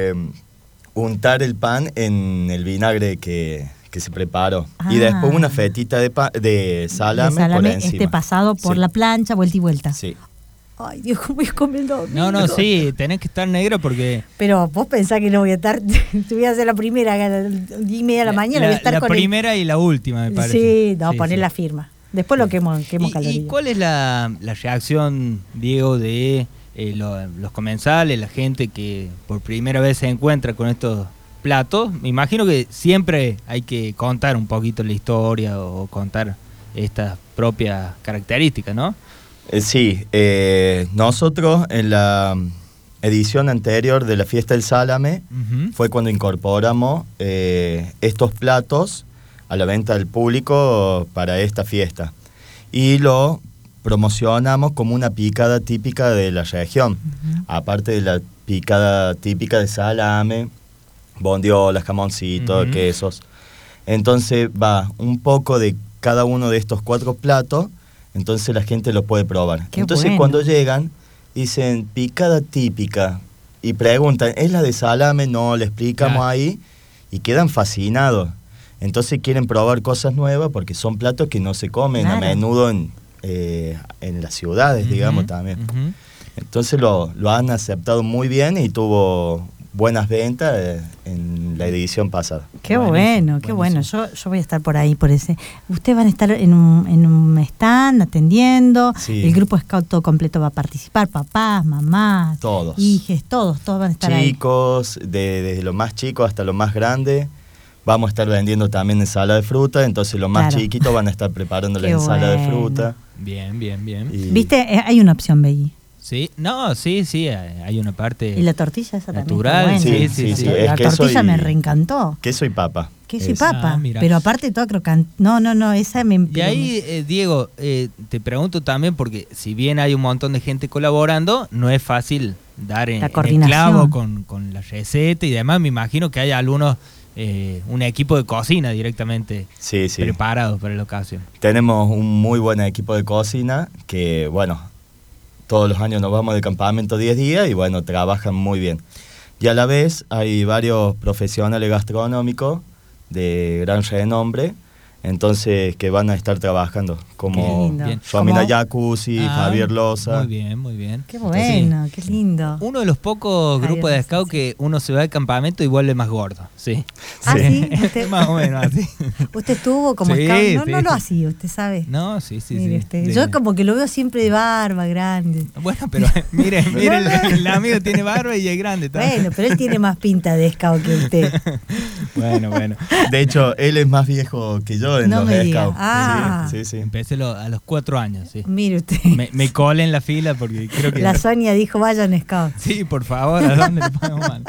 Untar el pan en el vinagre que se preparó. Y después una fetita de salame por encima. Pasado por la plancha, vuelta y vuelta. Sí. Ay, Dios, ¿cómo voy a comer el domingo? No, sí, tenés que estar negro porque... Pero vos pensás que no voy a estar... Te voy a hacer la primera, a las 10:30 de la mañana, voy a estar la con primera y la última, me parece. Sí, no, poner la firma. Después lo quemo calorías. ¿Y cuál es la reacción, Diego, de los comensales, la gente que por primera vez se encuentra con estos platos? Me imagino que siempre hay que contar un poquito la historia o contar estas propias características, ¿no? Sí, nosotros en la edición anterior de la fiesta del salame fue cuando incorporamos estos platos a la venta del público para esta fiesta y lo promocionamos como una picada típica de la región, aparte de la picada típica de salame, bondiolas, jamoncitos, quesos. Entonces va un poco de cada uno de estos 4 platos. Entonces la gente lo puede probar. Entonces cuando llegan, dicen picada típica y preguntan, ¿es la de salame? No, le explicamos ahí y quedan fascinados. Entonces quieren probar cosas nuevas porque son platos que no se comen a menudo en las ciudades, digamos, también. Entonces lo han aceptado muy bien y tuvo buenas ventas en la edición pasada. Qué bueno. Yo voy a estar por ahí, por ese. Ustedes van a estar en un stand atendiendo. Sí. El grupo Scout todo completo va a participar, papás, mamás, todos, hijos, todos van a estar ahí. Chicos, desde lo más chico hasta lo más grande. Vamos a estar vendiendo también ensalada de fruta, entonces los más chiquitos van a estar preparando la ensalada de fruta. Bien. ¿Viste? Hay una opción, Begui. Sí, hay una parte... ¿Y la tortilla esa natural? También Sí. La tortilla me reencantó. Queso y papa. Queso y papa, pero aparte todo crocante. No, esa me... Y ahí, Diego, te pregunto también, porque si bien hay un montón de gente colaborando, no es fácil dar en el clavo con la receta y demás. Me imagino que hay algunos... un equipo de cocina directamente preparado para la ocasión. Tenemos un muy buen equipo de cocina que, bueno, todos los años nos vamos de campamento 10 días y, bueno, trabajan muy bien. Y a la vez hay varios profesionales gastronómicos de gran renombre, entonces que van a estar trabajando, como Romina Jacuzzi, Javier Loza. Muy bien. Qué bueno, qué lindo. Uno de los pocos grupos de scout que uno se va de campamento y vuelve más gordo, ¿sí? ¿Sí? Más o menos así. ¿Usted estuvo como scout? No lo hacía, usted sabe. No, sí. Yo como que lo veo siempre de barba, grande. Bueno, pero mire, el amigo tiene barba y es grande también. Bueno, pero él tiene más pinta de scout que usted. Bueno. De hecho, él es más viejo que yo en los scouts. Sí. Empecé a los 4 años, sí. Mire usted. Me colé en la fila porque creo que... La Sonia dijo, vayan scout. Sí, por favor, ¿a dónde le ponemos mal?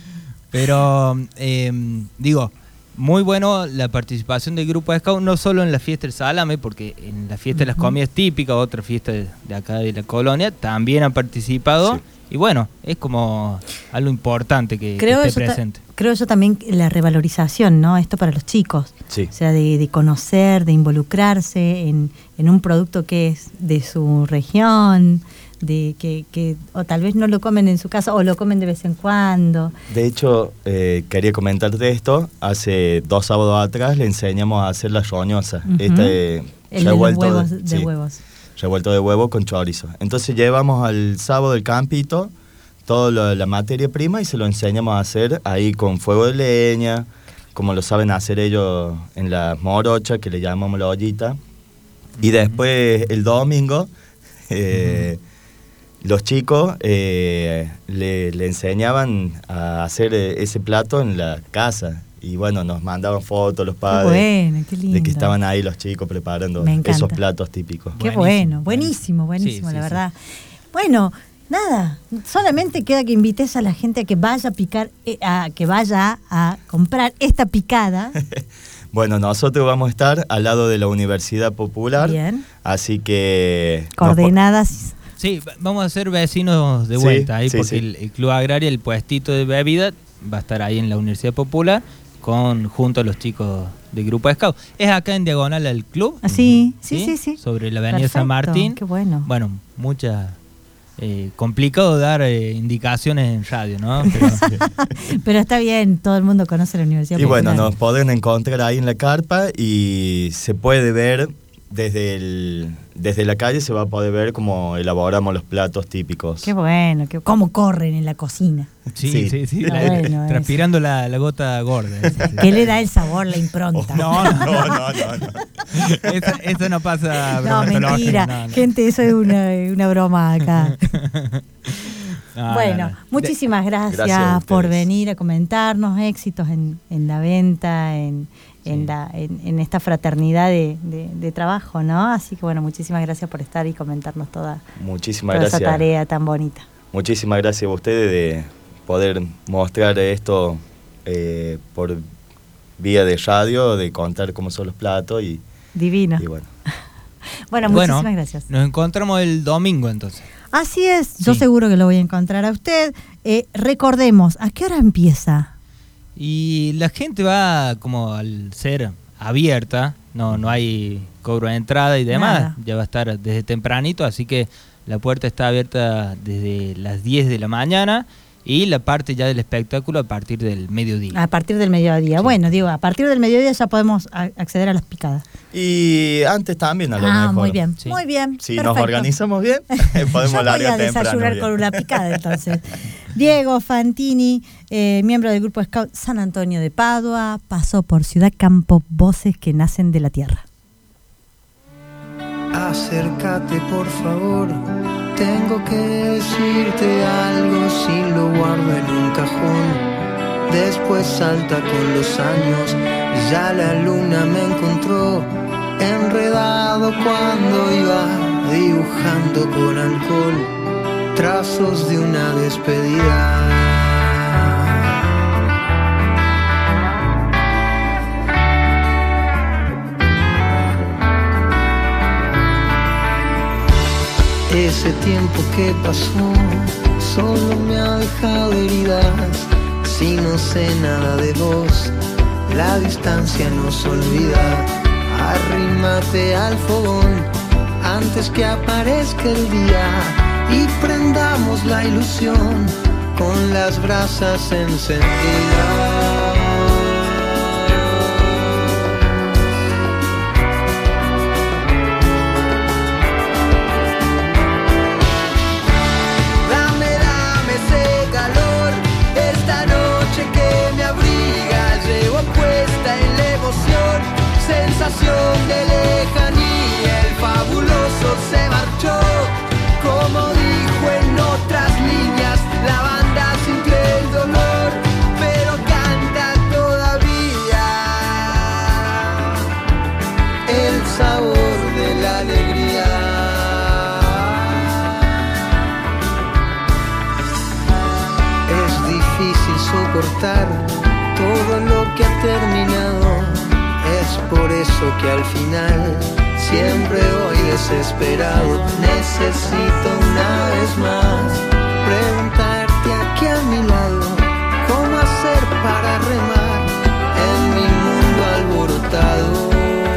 Pero, digo, muy bueno la participación del grupo de scout, no solo en la fiesta del salame, porque en la fiesta de las comidas típicas, otra fiesta de acá de la colonia, también han participado. Sí. Y bueno, es como algo importante que esté presente. Creo yo también la revalorización, ¿no? Esto para los chicos. Sí. O sea, de conocer, de involucrarse en un producto que es de su región, de que o tal vez no lo comen en su casa o lo comen de vez en cuando. De hecho, quería comentarte esto. Hace 2 sábados atrás le enseñamos a hacer la roñosa. El revuelto de huevos. Revuelto de huevo con chorizo. Entonces llevamos al sábado del campito toda la materia prima y se lo enseñamos a hacer ahí con fuego de leña, como lo saben hacer ellos en las morochas, que le llamamos la ollita. Y después el domingo, los chicos le enseñaban a hacer ese plato en la casa. Y bueno, nos mandaban fotos los padres. Qué bueno, qué lindo. De que estaban ahí los chicos preparando esos platos típicos. Qué bueno, buenísimo, sí, la verdad. Bueno, nada, solamente queda que invites a la gente a que vaya a picar, que vaya a comprar esta picada. Bueno, nosotros vamos a estar al lado de la Universidad Popular. Bien. Así que... Coordenadas. Sí, vamos a ser vecinos de vuelta ahí, porque el Club Agrario, el puestito de bebida, va a estar ahí en la Universidad Popular, junto a los chicos del Grupo Scout. Es acá en diagonal al club. Sí. Sobre la avenida Perfecto, San Martín. Qué bueno. Bueno, complicado dar indicaciones en radio, ¿no? Pero está bien, todo el mundo conoce la Universidad Popular. Y bueno, nos pueden encontrar ahí en la carpa y se puede ver desde la calle, se va a poder ver cómo elaboramos los platos típicos. Qué bueno, cómo corren en la cocina. Sí. Bueno, transpirando la gota gorda. ¿Qué le da el sabor, la impronta? No. Eso no pasa. No, mentira. No. Gente, eso es una broma acá. Bueno, muchísimas gracias por venir a comentarnos éxitos en la venta, en esta fraternidad de trabajo, ¿no? Así que bueno, muchísimas gracias por estar y comentarnos toda esa tarea tan bonita. Muchísimas gracias a ustedes de poder mostrar esto por vía de radio, de contar cómo son los platos y... Divino. Y bueno. Bueno, muchísimas gracias. Nos encontramos el domingo entonces. Así es, yo seguro que lo voy a encontrar a usted. Recordemos, ¿a qué hora empieza? Y la gente va, como al ser abierta, no hay cobro de entrada y demás, Nada. Ya va a estar desde tempranito, así que la puerta está abierta desde las 10 de la mañana y la parte ya del espectáculo a partir del mediodía. A partir del mediodía. Sí. Bueno, digo, a partir del mediodía ya podemos acceder a las picadas. Y antes también a lo mejor. Muy bien, muy bien. Si perfecto. Nos organizamos bien, podemos largar temprano. Yo voy a desayunar con una picada entonces. Diego Fantini, miembro del Grupo Scout San Antonio de Padua, pasó por Ciudad Campo, voces que nacen de la tierra. Acércate por favor, tengo que decirte algo, si lo guardo en un cajón, después salta con los años, ya la luna me encontró, enredado cuando iba dibujando con alcohol, trazos de una despedida. Ese tiempo que pasó solo me ha dejado heridas. Si no sé nada de vos, la distancia nos olvida. Arrímate al fogón antes que aparezca el día y prendamos la ilusión con las brasas encendidas. Sensación de lejanía, el fabuloso se marchó, como dijo en otras líneas, la banda sintió el dolor, pero canta todavía el sabor de la alegría. Es difícil soportar todo lo que ha terminado. Es por eso que al final siempre voy desesperado. Necesito una vez más preguntarte aquí a mi lado, ¿cómo hacer para remar en mi mundo alborotado?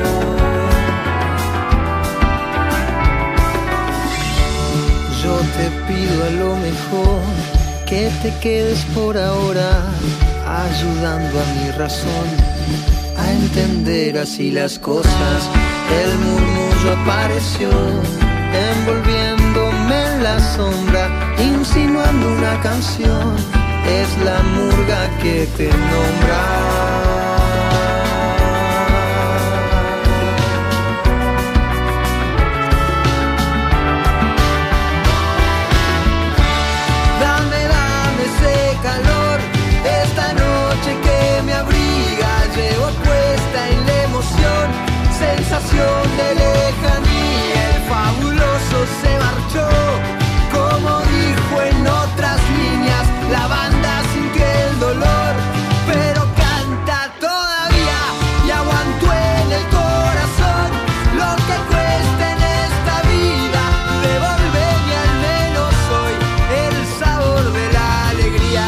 Yo te pido a lo mejor que te quedes por ahora, ayudando a mi razón a entender así las cosas. El murmullo apareció, envolviéndome en la sombra, insinuando una canción. Es la murga que te nombra. sensación de lejanía, el fabuloso se marchó, como dijo en otras líneas, la banda sintió el dolor, pero canta todavía y aguantó en el corazón lo que cuesta en esta vida, devolverme al menos hoy el sabor de la alegría.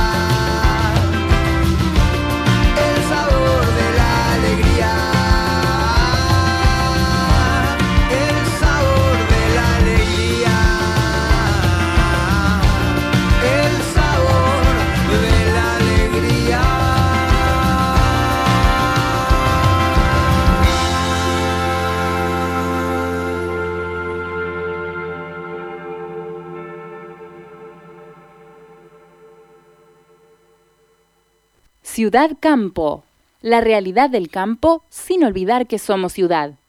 El sabor de la alegría. El sabor de la alegría. El sabor de la alegría. Ciudad Campo. La realidad del campo sin olvidar que somos ciudad.